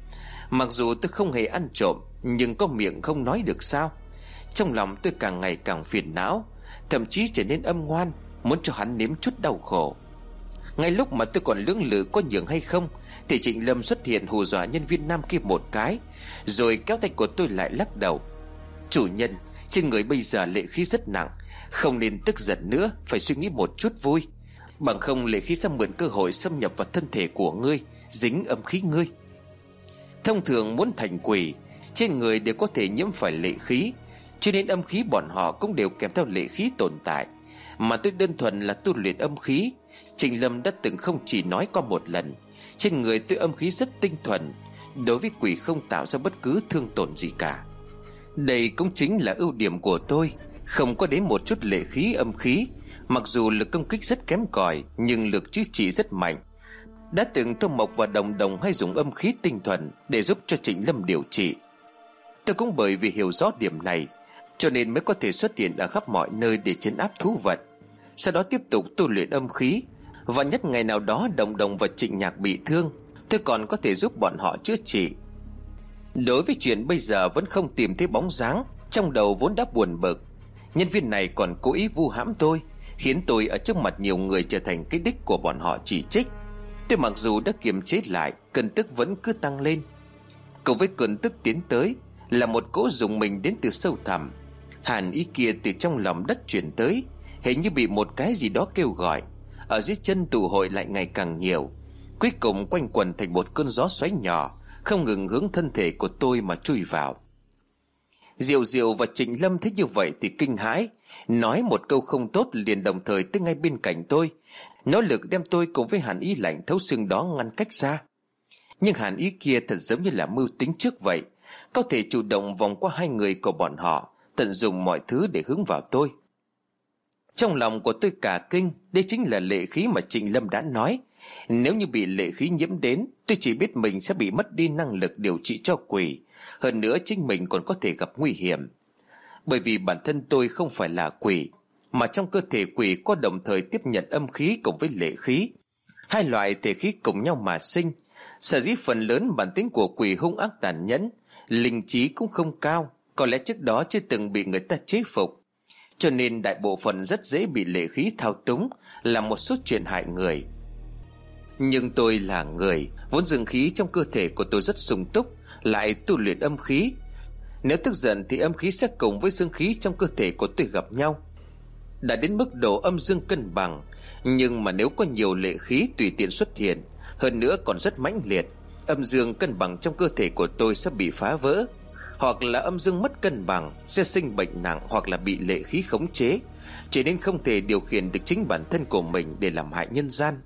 Mặc dù tôi không hề ăn trộm, nhưng có miệng không nói được sao. Trong lòng tôi càng ngày càng phiền não, thậm chí trở nên âm ngoan, muốn cho hắn nếm chút đau khổ. Ngay lúc mà tôi còn lưỡng lự có nhường hay không, thì Trịnh Lâm xuất hiện hù dọa nhân viên nam kia một cái, rồi kéo tay của tôi lại lắc đầu. Chủ nhân, trên người bây giờ lệ khí rất nặng, không nên tức giận nữa, phải suy nghĩ một chút vui. Bằng không lệ khí sẽ mượn cơ hội xâm nhập vào thân thể của ngươi, dính âm khí ngươi. Thông thường muốn thành quỷ, trên người đều có thể nhiễm phải lệ khí, cho nên âm khí bọn họ cũng đều kèm theo lệ khí tồn tại. Mà tôi đơn thuần là tu luyện âm khí. Trịnh Lâm đã từng không chỉ nói qua một lần, trên người tôi âm khí rất tinh thuần, đối với quỷ không tạo ra bất cứ thương tổn gì cả. Đây cũng chính là ưu điểm của tôi, không có đến một chút lệ khí âm khí. Mặc dù lực công kích rất kém cỏi, nhưng lực chữa trị rất mạnh. Đã từng Tô Mộc và Đồng Đồng hay dùng âm khí tinh thuần để giúp cho Trịnh Lâm điều trị. Tôi cũng bởi vì hiểu rõ điểm này, cho nên mới có thể xuất hiện ở khắp mọi nơi để trấn áp thú vật. Sau đó tiếp tục tu luyện âm khí, và nhất ngày nào đó Đồng Đồng và Trịnh Nhạc bị thương, tôi còn có thể giúp bọn họ chữa trị. Đối với chuyện bây giờ vẫn không tìm thấy bóng dáng, trong đầu vốn đã buồn bực, nhân viên này còn cố ý vu hãm tôi, khiến tôi ở trước mặt nhiều người trở thành cái đích của bọn họ chỉ trích. Tôi mặc dù đã kiềm chế lại, cơn tức vẫn cứ tăng lên. Cùng với cơn tức tiến tới là một cỗ rùng mình đến từ sâu thẳm. Hàn ý kia từ trong lòng đất chuyển tới, hình như bị một cái gì đó kêu gọi. Ở dưới chân tụ hội lại ngày càng nhiều, cuối cùng quanh quần thành một cơn gió xoáy nhỏ, không ngừng hướng thân thể của tôi mà chui vào. Diệu Diệu và Trịnh Lâm thấy như vậy thì kinh hãi, nói một câu không tốt liền đồng thời tới ngay bên cạnh tôi, nỗ lực đem tôi cùng với hàn ý lạnh thấu xương đó ngăn cách ra. Nhưng hàn ý kia thật giống như là mưu tính trước vậy, có thể chủ động vòng qua hai người của bọn họ, tận dụng mọi thứ để hướng vào tôi. Trong lòng của tôi cả kinh, đây chính là lệ khí mà Trịnh Lâm đã nói. Nếu như bị lệ khí nhiễm đến, tôi chỉ biết mình sẽ bị mất đi năng lực điều trị cho quỷ, hơn nữa chính mình còn có thể gặp nguy hiểm. Bởi vì bản thân tôi không phải là quỷ, mà trong cơ thể quỷ có đồng thời tiếp nhận âm khí cùng với lệ khí, hai loại thể khí cùng nhau mà sinh. Sở dĩ phần lớn bản tính của quỷ hung ác tàn nhẫn, linh trí cũng không cao, có lẽ trước đó chưa từng bị người ta chế phục, cho nên đại bộ phận rất dễ bị lệ khí thao túng, làm một số chuyện hại người. Nhưng tôi là người, vốn dương khí trong cơ thể của tôi rất sung túc, lại tu luyện âm khí. Nếu tức giận thì âm khí sẽ cùng với dương khí trong cơ thể của tôi gặp nhau, đã đến mức độ âm dương cân bằng. Nhưng mà nếu có nhiều lệ khí tùy tiện xuất hiện, hơn nữa còn rất mãnh liệt, âm dương cân bằng trong cơ thể của tôi sẽ bị phá vỡ, hoặc là âm dương mất cân bằng, sẽ sinh bệnh nặng, hoặc là bị lệ khí khống chế, cho nên không thể điều khiển được chính bản thân của mình để làm hại nhân gian.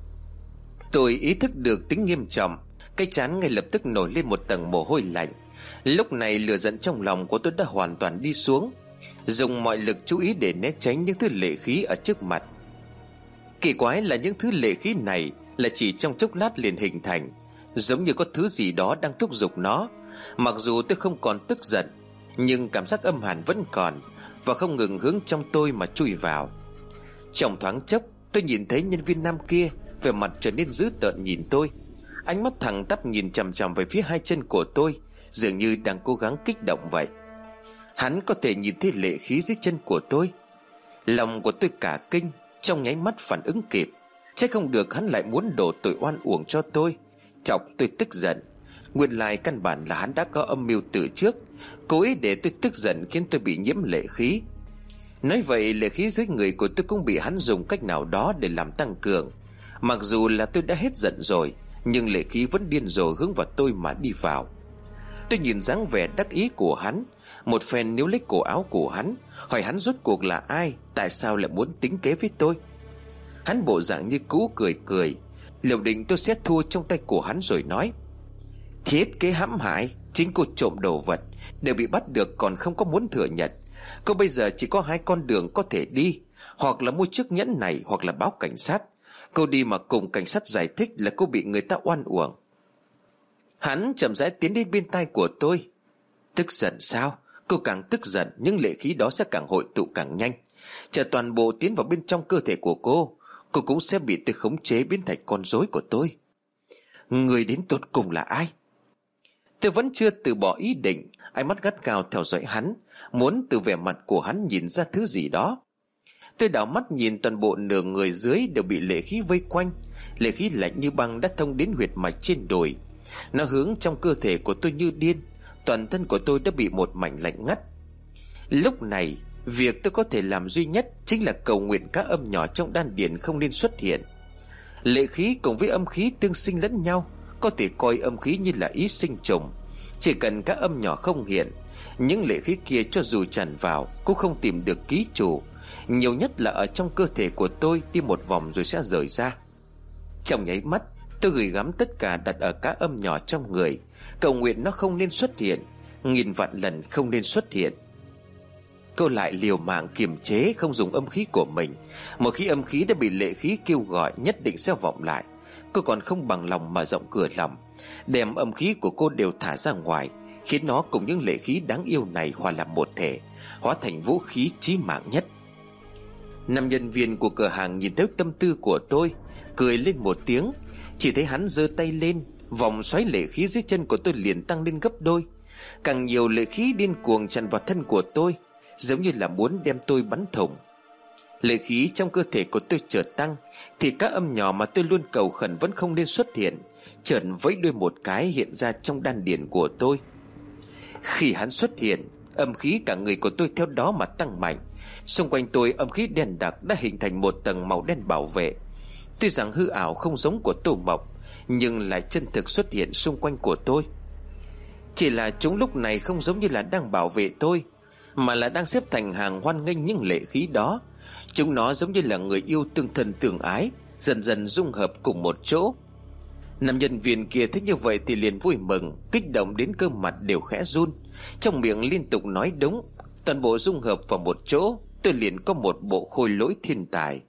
Tôi ý thức được tính nghiêm trọng, cái trán ngay lập tức nổi lên một tầng mồ hôi lạnh. Lúc này lửa giận trong lòng của tôi đã hoàn toàn đi xuống, dùng mọi lực chú ý để né tránh những thứ lệ khí ở trước mặt. Kỳ quái là những thứ lệ khí này là chỉ trong chốc lát liền hình thành, giống như có thứ gì đó đang thúc giục nó. Mặc dù tôi không còn tức giận, nhưng cảm giác âm hàn vẫn còn, và không ngừng hướng trong tôi mà chui vào. Trong thoáng chốc, tôi nhìn thấy nhân viên nam kia vẻ mặt trở nên dữ tợn nhìn tôi, ánh mắt thẳng tắp nhìn chằm chằm về phía hai chân của tôi, dường như đang cố gắng kích động vậy. Hắn có thể nhìn thấy lệ khí dưới chân của tôi. Lòng của tôi cả kinh, trong nháy mắt phản ứng kịp. Chắc không được hắn lại muốn đổ tội oan uổng cho tôi, chọc tôi tức giận. Nguyên lai căn bản là hắn đã có âm mưu từ trước, cố ý để tôi tức giận khiến tôi bị nhiễm lệ khí. Nói vậy lệ khí dưới người của tôi cũng bị hắn dùng cách nào đó để làm tăng cường. Mặc dù là tôi đã hết giận rồi, nhưng lệ khí vẫn điên rồ hướng vào tôi mà đi vào. Tôi nhìn dáng vẻ đắc ý của hắn, một phen níu lấy cổ áo của hắn, hỏi hắn rốt cuộc là ai, tại sao lại muốn tính kế với tôi. Hắn bộ dạng như cũ cười cười, liệu định tôi sẽ thua trong tay của hắn rồi nói: Thiết kế hãm hại, chính cô trộm đồ vật, đều bị bắt được còn không có muốn thừa nhận. Cô bây giờ chỉ có hai con đường có thể đi, hoặc là mua chiếc nhẫn này, hoặc là báo cảnh sát. Cô đi mà cùng cảnh sát giải thích là cô bị người ta oan uổng. Hắn chậm rãi tiến đến bên tai của tôi. Tức giận sao? Cô càng tức giận, nhưng lệ khí đó sẽ càng hội tụ càng nhanh, chờ toàn bộ tiến vào bên trong cơ thể của cô, cô cũng sẽ bị tôi khống chế biến thành con rối của tôi. Người đến tột cùng là ai? Tôi vẫn chưa từ bỏ ý định, ánh mắt gắt gao theo dõi hắn, muốn từ vẻ mặt của hắn nhìn ra thứ gì đó. Tôi đảo mắt nhìn toàn bộ nửa người dưới đều bị lệ khí vây quanh. Lệ khí lạnh như băng đã thông đến huyệt mạch trên đùi. Nó hướng trong cơ thể của tôi như điên. Toàn thân của tôi đã bị một mảnh lạnh ngắt. Lúc này, việc tôi có thể làm duy nhất chính là cầu nguyện các âm nhỏ trong đan điền không nên xuất hiện. Lệ khí cùng với âm khí tương sinh lẫn nhau, có thể coi âm khí như là ý sinh trùng. Chỉ cần các âm nhỏ không hiện, những lệ khí kia cho dù tràn vào cũng không tìm được ký chủ. Nhiều nhất là ở trong cơ thể của tôi đi một vòng rồi sẽ rời ra. Trong nháy mắt, tôi gửi gắm tất cả đặt ở các âm nhỏ trong người, cầu nguyện nó không nên xuất hiện, nghìn vạn lần không nên xuất hiện. Cô lại liều mạng kiềm chế không dùng âm khí của mình. Một khi âm khí đã bị lệ khí kêu gọi, nhất định sẽ vọng lại. Cô còn không bằng lòng mở rộng cửa lòng, đem âm khí của cô đều thả ra ngoài, khiến nó cùng những lệ khí đáng yêu này hòa làm một thể, hóa thành vũ khí chí mạng nhất. Nam nhân viên của cửa hàng nhìn thấy tâm tư của tôi, cười lên một tiếng. Chỉ thấy hắn giơ tay lên, vòng xoáy lệ khí dưới chân của tôi liền tăng lên gấp đôi. Càng nhiều lệ khí điên cuồng tràn vào thân của tôi, giống như là muốn đem tôi bắn thủng. Lệ khí trong cơ thể của tôi chợt tăng, thì các âm nhỏ mà tôi luôn cầu khẩn vẫn không nên xuất hiện, chợt vẫy đuôi một cái hiện ra trong đan điền của tôi. Khi hắn xuất hiện, âm khí cả người của tôi theo đó mà tăng mạnh. Xung quanh tôi âm khí đen đặc đã hình thành một tầng màu đen bảo vệ. Tuy rằng hư ảo không giống của Tô Mộc, nhưng lại chân thực xuất hiện xung quanh của tôi. Chỉ là chúng lúc này không giống như là đang bảo vệ tôi, mà là đang xếp thành hàng hoan nghênh những lệ khí đó. Chúng nó giống như là người yêu tương thân tương ái, dần dần dung hợp cùng một chỗ. Nam nhân viên kia thấy như vậy thì liền vui mừng, kích động đến cơ mặt đều khẽ run, trong miệng liên tục nói đúng. Toàn bộ dung hợp vào một chỗ, tôi liền có một bộ khôi lỗi thiên tài.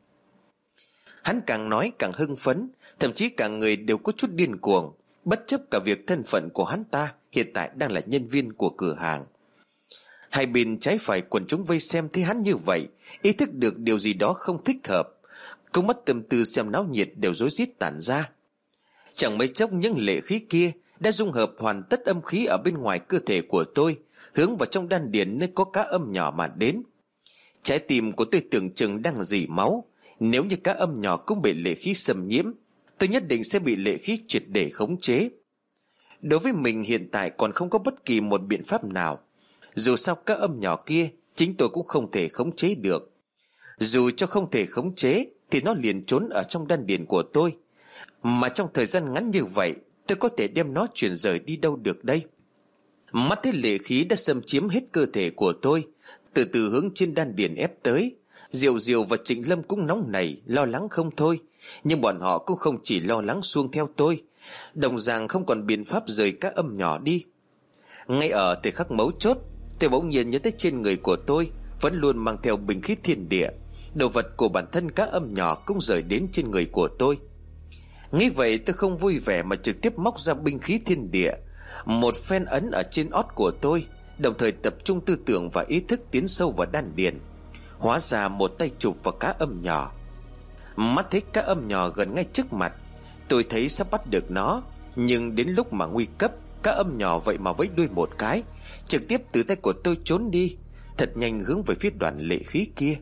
Hắn càng nói càng hưng phấn, thậm chí cả người đều có chút điên cuồng, bất chấp cả việc thân phận của hắn ta hiện tại đang là nhân viên của cửa hàng. Hai bên trái phải quần chúng vây xem thấy hắn như vậy, ý thức được điều gì đó không thích hợp, cũng mất tâm tư xem náo nhiệt, đều rối rít tản ra. Chẳng mấy chốc những lệ khí kia đã dung hợp hoàn tất âm khí ở bên ngoài cơ thể của tôi, hướng vào trong đan điền nơi có các âm nhỏ mà đến. Trái tim của tôi tưởng chừng đang rỉ máu. Nếu như các âm nhỏ cũng bị lệ khí xâm nhiễm, tôi nhất định sẽ bị lệ khí triệt để khống chế. Đối với mình hiện tại còn không có bất kỳ một biện pháp nào. Dù sao các âm nhỏ kia chính tôi cũng không thể khống chế được. Dù cho không thể khống chế thì nó liền trốn ở trong đan điền của tôi, mà trong thời gian ngắn như vậy tôi có thể đem nó chuyển rời đi đâu được đây. Mắt thấy lệ khí đã xâm chiếm hết cơ thể của tôi, từ từ hướng trên đan điền ép tới. Diệu Diệu và Trịnh Lâm cũng nóng nảy, lo lắng không thôi. Nhưng bọn họ cũng không chỉ lo lắng xuông theo tôi, đồng dạng không còn biện pháp rời các âm nhỏ đi. Ngay ở thời khắc mấu chốt, tôi bỗng nhiên nhớ tới trên người của tôi vẫn luôn mang theo bình khí thiên địa. Đồ vật của bản thân các âm nhỏ cũng rời đến trên người của tôi. Nghĩ vậy tôi không vui vẻ mà trực tiếp móc ra binh khí thiên địa, một phen ấn ở trên ót của tôi, đồng thời tập trung tư tưởng và ý thức tiến sâu vào đan điền, hóa ra một tay chụp vào các âm nhỏ. Mắt thấy các âm nhỏ gần ngay trước mặt, tôi thấy sắp bắt được nó, nhưng đến lúc mà nguy cấp, các âm nhỏ vậy mà vẫy đuôi một cái, trực tiếp từ tay của tôi trốn đi, thật nhanh hướng về phía đoàn lệ khí kia.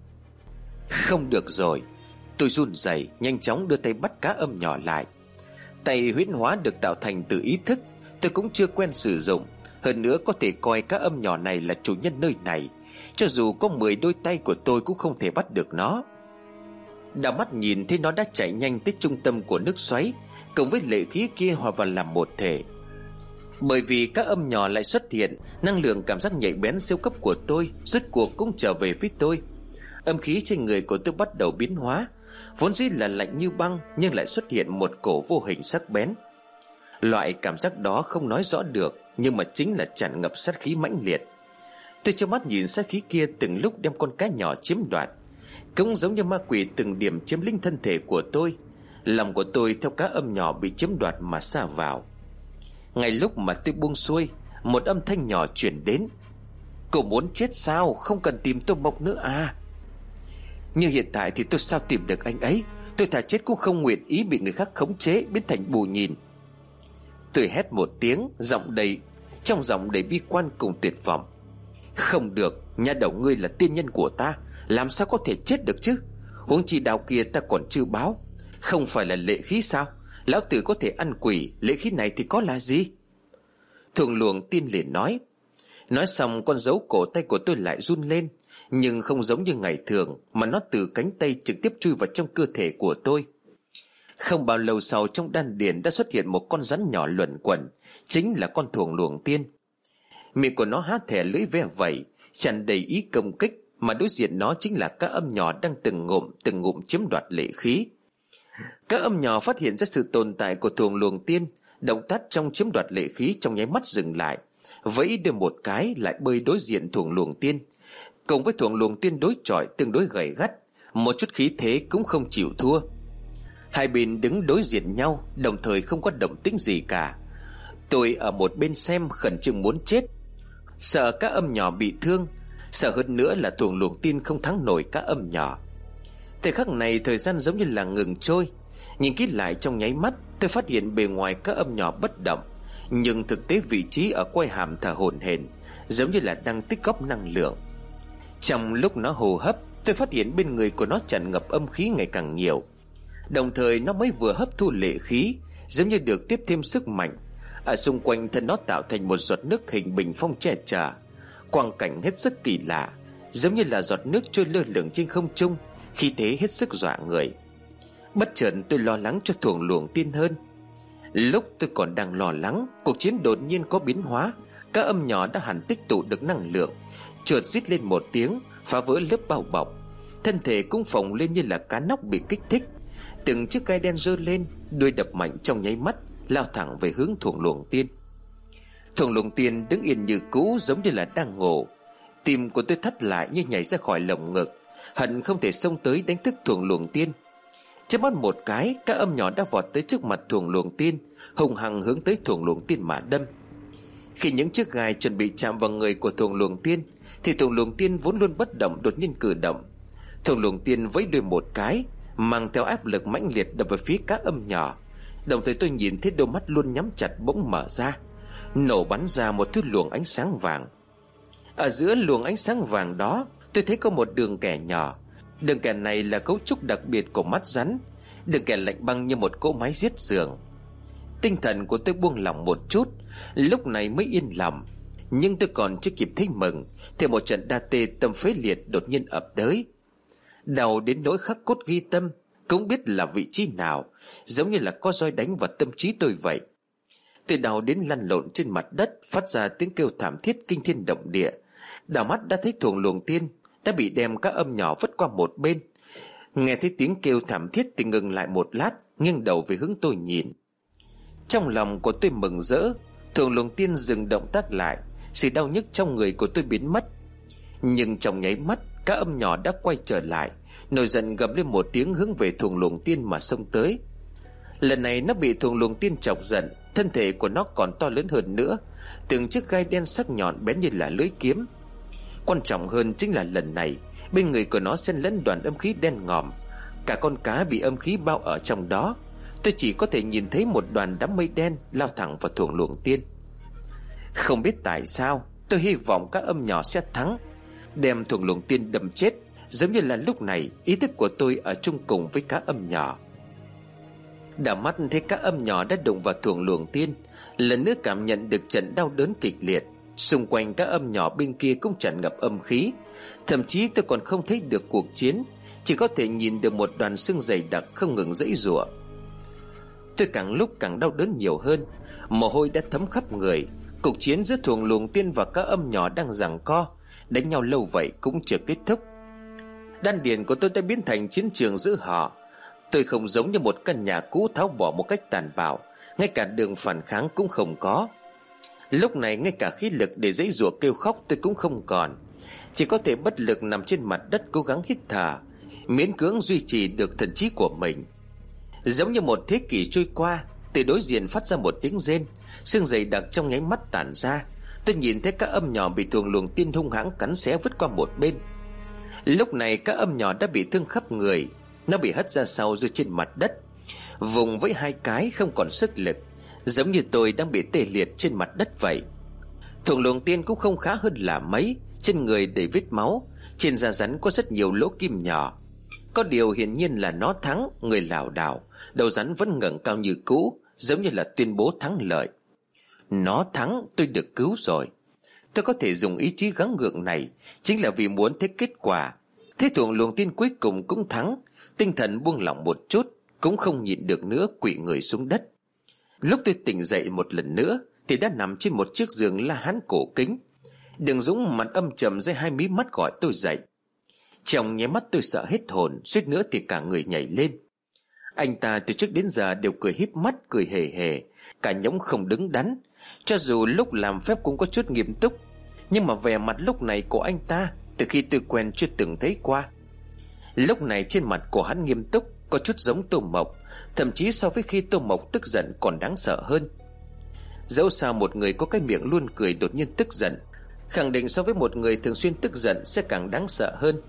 Không được rồi, tôi run rẩy nhanh chóng đưa tay bắt cá âm nhỏ lại. Tay huyễn hóa được tạo thành từ ý thức, tôi cũng chưa quen sử dụng, hơn nữa có thể coi các âm nhỏ này là chủ nhân nơi này. Cho dù có mười đôi tay của tôi cũng không thể bắt được nó. Đảo mắt nhìn thấy nó đã chạy nhanh tới trung tâm của nước xoáy, cùng với lệ khí kia hòa vào làm một thể. Bởi vì các âm nhỏ lại xuất hiện, năng lượng cảm giác nhạy bén siêu cấp của tôi rốt cuộc cũng trở về với tôi. Âm khí trên người của tôi bắt đầu biến hóa, vốn dĩ là lạnh như băng nhưng lại xuất hiện một cổ vô hình sắc bén. Loại cảm giác đó không nói rõ được, nhưng mà chính là tràn ngập sát khí mãnh liệt. Tôi cho mắt nhìn sát khí kia từng lúc đem con cá nhỏ chiếm đoạt, cũng giống như ma quỷ từng điểm chiếm lĩnh thân thể của tôi. Lòng của tôi theo cá âm nhỏ bị chiếm đoạt mà sa vào. Ngay lúc mà tôi buông xuôi, một âm thanh nhỏ truyền đến: "Cậu muốn chết sao? Không cần tìm Tô Mộc nữa à?" Như hiện tại thì tôi sao tìm được anh ấy? Tôi thà chết cũng không nguyện ý bị người khác khống chế, biến thành bù nhìn. Tôi hét một tiếng, giọng đầy trong giọng đầy bi quan cùng tuyệt vọng. Không được, nhà đầu ngươi là tiên nhân của ta, làm sao có thể chết được chứ? Huống chi đạo kia ta còn chưa báo, không phải là lệ khí sao? Lão tử có thể ăn quỷ, lệ khí này thì có là gì? Thường Luồng Tiên liền nói. Nói xong, con dấu cổ tay của tôi lại run lên, nhưng không giống như ngày thường, mà nó từ cánh tay trực tiếp chui vào trong cơ thể của tôi. Không bao lâu sau, trong đan điền đã xuất hiện một con rắn nhỏ luẩn quẩn, chính là con Thường Luồng Tiên. Miệng của nó há thẻ lưỡi ve vẩy, tràn đầy ý công kích, mà đối diện nó chính là các âm nhỏ đang từng ngụm từng ngụm chiếm đoạt lệ khí. Các âm nhỏ phát hiện ra sự tồn tại của Thường Luồng Tiên, động tác trong chiếm đoạt lệ khí trong nháy mắt dừng lại, vẫy đôi một cái lại bơi đối diện Thường Luồng Tiên. Cùng với Thường Luồng Tiên đối chọi tương đối gay gắt, một chút khí thế cũng không chịu thua. Hai bên đứng đối diện nhau, đồng thời không có động tĩnh gì cả. Tôi ở một bên xem khẩn trương muốn chết, sợ các âm nhỏ bị thương, sợ hơn nữa là Thường Luồng Tiên không thắng nổi các âm nhỏ. Thời khắc này thời gian giống như là ngừng trôi. Nhìn kỹ lại trong nháy mắt, tôi phát hiện bề ngoài các âm nhỏ bất động, nhưng thực tế vị trí ở quai hàm thở hổn hển, giống như là đang tích góp năng lượng. Trong lúc nó hô hấp, tôi phát hiện bên người của nó tràn ngập âm khí ngày càng nhiều. Đồng thời nó mới vừa hấp thu lệ khí, giống như được tiếp thêm sức mạnh. Ở xung quanh thân nó tạo thành một giọt nước hình bình phong che chở, quang cảnh hết sức kỳ lạ, giống như là giọt nước trôi lơ lửng trên không trung, khí thế hết sức dọa người. Bất chợt tôi lo lắng cho Thường Luồng Tiên hơn. Lúc tôi còn đang lo lắng, cuộc chiến đột nhiên có biến hóa. Các âm nhỏ đã hẳn tích tụ được năng lượng, chợt rít lên một tiếng, phá vỡ lớp bao bọc. Thân thể cũng phồng lên như là cá nóc bị kích thích. Từng chiếc gai đen giơ lên, đuôi đập mạnh trong nháy mắt, lao thẳng về hướng Thường Luồng Tiên. Thường Luồng Tiên đứng yên như cũ, giống như là đang ngủ. Tim của tôi thắt lại như nhảy ra khỏi lồng ngực, hận không thể xông tới đánh thức Thường Luồng Tiên. Chớp mắt một cái, các âm nhỏ đã vọt tới trước mặt Thường Luồng Tiên, hùng hăng hướng tới Thường Luồng Tiên mà đâm. Khi những chiếc gai chuẩn bị chạm vào người của Thường Luồng Tiên, thì Thường Luồng Tiên vốn luôn bất động đột nhiên cử động. Thường Luồng Tiên vẫy đuôi một cái, mang theo áp lực mãnh liệt đập về phía các âm nhỏ. Đồng thời tôi nhìn thấy đôi mắt luôn nhắm chặt bỗng mở ra, nổ bắn ra một thứ luồng ánh sáng vàng. Ở giữa luồng ánh sáng vàng đó, tôi thấy có một đường kẻ nhỏ. Đường kẻ này là cấu trúc đặc biệt của mắt rắn, đường kẻ lạnh băng như một cỗ máy giết giường. Tinh thần của tôi buông lỏng một chút, lúc này mới yên lòng. Nhưng tôi còn chưa kịp thấy mừng thì một trận đa tê tâm phế liệt đột nhiên ập tới. Đau đến nỗi khắc cốt ghi tâm, cũng biết là vị trí nào, giống như là có roi đánh vào tâm trí tôi vậy. Tôi đau đến lăn lộn trên mặt đất, phát ra tiếng kêu thảm thiết kinh thiên động địa. Đảo mắt đã thấy Thường Luồng Tiên đã bị đem các âm nhỏ vứt qua một bên. Nghe thấy tiếng kêu thảm thiết thì ngừng lại một lát, nghiêng đầu về hướng tôi nhìn. Trong lòng của tôi mừng rỡ. Thường Luồng Tiên dừng động tác lại, sự đau nhức trong người của tôi biến mất. Nhưng trong nháy mắt, các âm nhỏ đã quay trở lại, nổi giận gầm lên một tiếng hướng về Thường Luồng Tiên mà xông tới. Lần này nó bị Thường Luồng Tiên chọc giận, thân thể của nó còn to lớn hơn nữa, từng chiếc gai đen sắc nhọn bén như là lưỡi kiếm. Quan trọng hơn chính là lần này bên người của nó xen lẫn đoàn âm khí đen ngòm, cả con cá bị âm khí bao ở trong đó. Tôi chỉ có thể nhìn thấy một đoàn đám mây đen lao thẳng vào Thường Luồng Tiên. Không biết tại sao tôi hy vọng các âm nhỏ sẽ thắng, đem Thường Luồng Tiên đâm chết. Giống như là lúc này ý thức của tôi ở chung cùng với các âm nhỏ. Đảo mắt thấy các âm nhỏ đã đụng vào Thường Luồng Tiên, lần nữa cảm nhận được trận đau đớn kịch liệt. Xung quanh các âm nhỏ bên kia cũng tràn ngập âm khí. Thậm chí tôi còn không thấy được cuộc chiến, chỉ có thể nhìn được một đoàn xương dày đặc không ngừng giãy giụa. Tôi càng lúc càng đau đớn nhiều hơn, mồ hôi đã thấm khắp người. Cuộc chiến giữa Thường Luồng Tiên và các âm nhỏ đang giằng co, đánh nhau lâu vậy cũng chưa kết thúc. Đan điền của tôi đã biến thành chiến trường giữa họ. Tôi không giống như một căn nhà cũ tháo bỏ một cách tàn bạo, ngay cả đường phản kháng cũng không có. Lúc này ngay cả khí lực để giãy giụa kêu khóc tôi cũng không còn, chỉ có thể bất lực nằm trên mặt đất cố gắng hít thở, miễn cưỡng duy trì được thần trí của mình. Giống như một thế kỷ trôi qua, từ đối diện phát ra một tiếng rên, xương dày đặc trong nháy mắt tản ra. Tôi nhìn thấy các âm nhỏ bị Thường Luồng Tiên hung hãng cắn xé vứt qua một bên. Lúc này các âm nhỏ đã bị thương khắp người, nó bị hất ra sau rơi trên mặt đất, vùng với hai cái không còn sức lực, giống như tôi đang bị tê liệt trên mặt đất vậy. Thuồng luồng tiên cũng không khá hơn là mấy. Trên người đầy vết máu, trên da rắn có rất nhiều lỗ kim nhỏ. Có điều hiển nhiên là nó thắng. Người lảo đảo, đầu rắn vẫn ngẩng cao như cũ, giống như là tuyên bố thắng lợi. Nó thắng, tôi được cứu rồi. Tôi có thể dùng ý chí gắng gượng này chính là vì muốn thấy kết quả. Thế thuồng luồng tiên cuối cùng cũng thắng. Tinh thần buông lỏng một chút, cũng không nhịn được nữa, quỵ người xuống đất. Lúc tôi tỉnh dậy một lần nữa thì đã nằm trên một chiếc giường la hán cổ kính. Đường Dũng mặt âm trầm dưới hai mí mắt gọi tôi dậy. Trong nháy mắt tôi sợ hết hồn, suýt nữa thì cả người nhảy lên. Anh ta từ trước đến giờ đều cười híp mắt, cười hề hề, cả nhõng không đứng đắn. Cho dù lúc làm phép cũng có chút nghiêm túc, nhưng mà vẻ mặt lúc này của anh ta từ khi tôi quen chưa từng thấy qua. Lúc này trên mặt của hắn nghiêm túc, có chút giống Tô Mộc, thậm chí so với khi Tô Mộc tức giận còn đáng sợ hơn. Dẫu sao một người có cái miệng luôn cười đột nhiên tức giận, khẳng định so với một người thường xuyên tức giận sẽ càng đáng sợ hơn.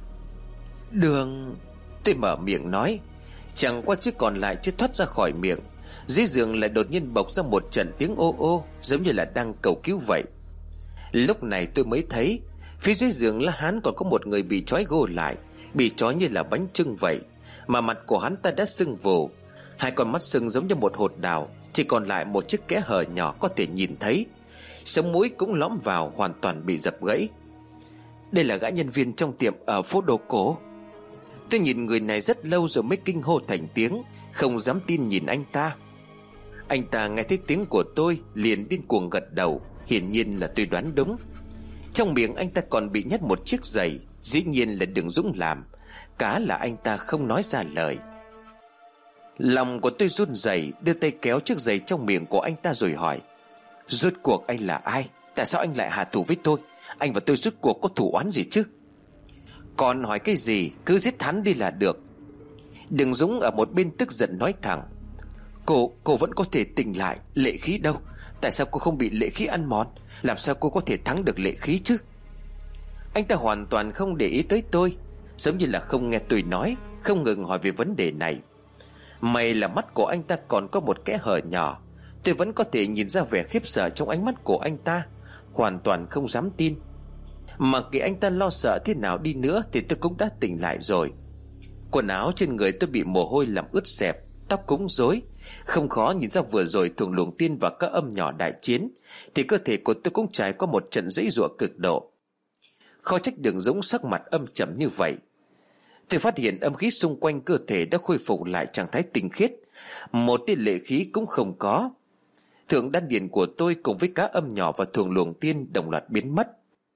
Đường... Tôi mở miệng nói, chẳng qua chứ còn lại chưa thoát ra khỏi miệng. Dưới giường lại đột nhiên bộc ra một trận tiếng ô ô, giống như là đang cầu cứu vậy. Lúc này tôi mới thấy phía dưới giường La Hán còn có một người bị trói gô lại, bị trói như là bánh chưng vậy, mà mặt của hắn ta đã sưng vù, hai con mắt sưng giống như một hột đào, chỉ còn lại một chiếc kẽ hở nhỏ có thể nhìn thấy. Sống mũi cũng lõm vào, hoàn toàn bị dập gãy. Đây là gã nhân viên trong tiệm ở phố đồ cổ. Tôi nhìn người này rất lâu rồi mới kinh hô thành tiếng, không dám tin nhìn anh ta. Anh ta nghe thấy tiếng của tôi liền điên cuồng gật đầu, hiển nhiên là tôi đoán đúng. Trong miệng anh ta còn bị nhét một chiếc giày, dĩ nhiên là Đường Dũng làm. Cá là anh ta không nói ra lời. Lòng của tôi run rẩy, đưa tay kéo chiếc giày trong miệng của anh ta rồi hỏi: rốt cuộc anh là ai? Tại sao anh lại hạ thủ với tôi? Anh và tôi rốt cuộc có thù oán gì chứ? Còn hỏi cái gì, cứ giết hắn đi là được. Đường Dũng ở một bên tức giận nói thẳng: Cô, cô vẫn có thể tỉnh lại, lệ khí đâu? Tại sao cô không bị lệ khí ăn mòn? Làm sao cô có thể thắng được lệ khí chứ? Anh ta hoàn toàn không để ý tới tôi, giống như là không nghe tôi nói, không ngừng hỏi về vấn đề này. May là mắt của anh ta còn có một kẽ hở nhỏ, tôi vẫn có thể nhìn ra vẻ khiếp sợ trong ánh mắt của anh ta, hoàn toàn không dám tin. Mặc kệ anh ta lo sợ thế nào đi nữa thì tôi cũng đã tỉnh lại rồi. Quần áo trên người tôi bị mồ hôi làm ướt xẹp, tóc cũng rối. Không khó nhìn ra vừa rồi thuồng luồng tiên và các âm nhỏ đại chiến thì cơ thể của tôi cũng trải qua một trận giãy giụa cực độ. Khó trách Đường Dũng sắc mặt âm trầm như vậy. Tôi phát hiện âm khí xung quanh cơ thể đã khôi phục lại trạng thái tinh khiết, một tia lệ khí cũng không có. Thượng đan điền của tôi cùng với cá âm nhỏ và thuồng luồng tiên đồng loạt biến mất.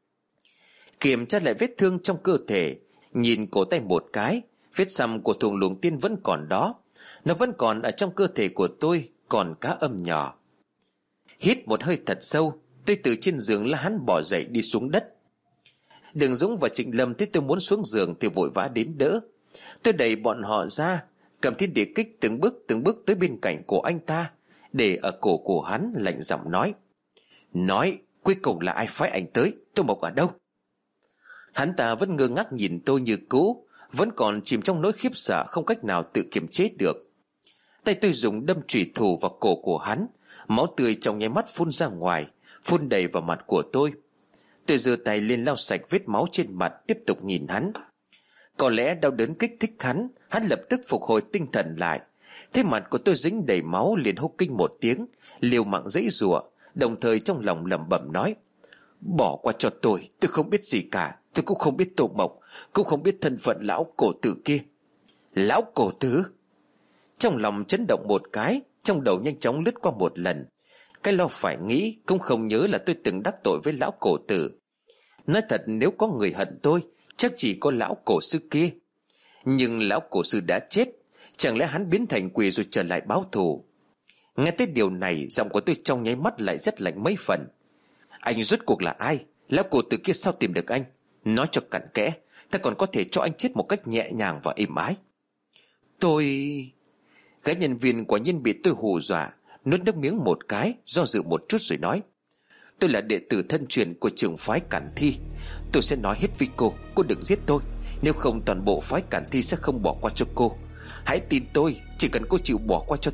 Kiểm tra lại vết thương trong cơ thể, nhìn cổ tay một cái, vết xăm của thuồng luồng tiên vẫn còn đó, nó vẫn còn ở trong cơ thể của tôi, còn cá âm nhỏ. Hít một hơi thật sâu, tôi từ trên giường La Hán bò dậy đi xuống đất. Đường Dũng và Trịnh Lâm thấy tôi muốn xuống giường thì vội vã đến đỡ. Tôi đẩy bọn họ ra, cầm thiên địa kích từng bước từng bước tới bên cạnh của anh ta, để ở cổ của hắn, lạnh giọng nói: Nói, cuối cùng là ai phái anh tới? Tô Mộc ở đâu? Hắn ta vẫn ngơ ngác nhìn tôi như cũ, vẫn còn chìm trong nỗi khiếp sợ không cách nào tự kiềm chế được. Tay tôi dùng đâm chủy thủ vào cổ của hắn, máu tươi trong nháy mắt phun ra ngoài, phun đầy vào mặt của tôi. Tôi giơ tay lên lau sạch vết máu trên mặt, tiếp tục nhìn hắn. Có lẽ đau đớn kích thích hắn, hắn lập tức phục hồi tinh thần lại. Thế mặt của tôi dính đầy máu, liền hô kinh một tiếng, liều mạng giãy giụa, đồng thời trong lòng lẩm bẩm nói: Bỏ qua cho tôi, tôi không biết gì cả. Tôi cũng không biết Tô Mộc, cũng không biết thân phận lão cổ tử kia. Lão cổ tử? Trong lòng chấn động một cái, trong đầu nhanh chóng lướt qua một lần. Cái lo phải nghĩ cũng không nhớ là tôi từng đắc tội với lão cổ tử. Nói thật, nếu có người hận tôi, chắc chỉ có lão cổ sư kia. Nhưng lão cổ sư đã chết, chẳng lẽ hắn biến thành quỷ rồi trở lại báo thù? Nghe tới điều này, giọng của tôi trong nháy mắt lại rất lạnh mấy phần. Anh rốt cuộc là ai? Lão cổ tử kia sao tìm được anh? Nói cho cặn kẽ, ta còn có thể cho anh chết một cách nhẹ nhàng và êm ái. Tôi... Gái nhân viên quả nhiên bị tôi hù dọa, nuốt nước miếng một cái, do dự một chút rồi nói: Tôi là đệ tử thân truyền của trường phái Cản Thi. Tôi sẽ nói hết với cô, cô đừng giết tôi. Nếu không toàn bộ phái Cản Thi sẽ không bỏ qua cho cô. Hãy tin tôi, chỉ cần cô chịu bỏ qua cho tôi,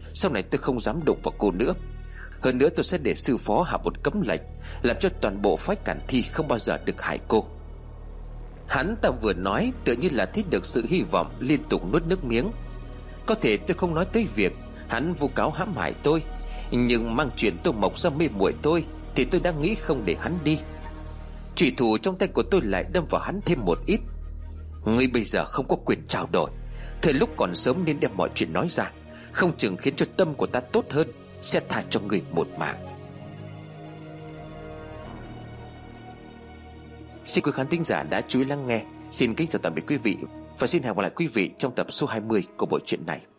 Sau này tôi không dám đụng vào cô nữa. Hơn nữa tôi sẽ để sư phó hạ một cấm lệnh, làm cho toàn bộ phái Cản Thi không bao giờ được hại cô. Hắn ta vừa nói tựa như là thấy được sự hy vọng, liên tục nuốt nước miếng. Có thể tôi không nói tới việc hắn vu cáo hãm hại tôi, nhưng mang chuyện Tô Mộc ra mê muội tôi thì tôi đang nghĩ không để hắn đi. Chủy thủ trong tay của tôi lại đâm vào hắn thêm một ít. Ngươi bây giờ không có quyền trao đổi, thời lúc còn sớm nên đem mọi chuyện nói ra, không chừng khiến cho tâm của ta tốt hơn, sẽ tha cho ngươi một mạng. Xin quý khán thính giả đã chú ý lắng nghe. Xin kính chào tạm biệt quý vị, và xin hẹn gặp lại quý vị trong tập số hai mươi của bộ truyện này.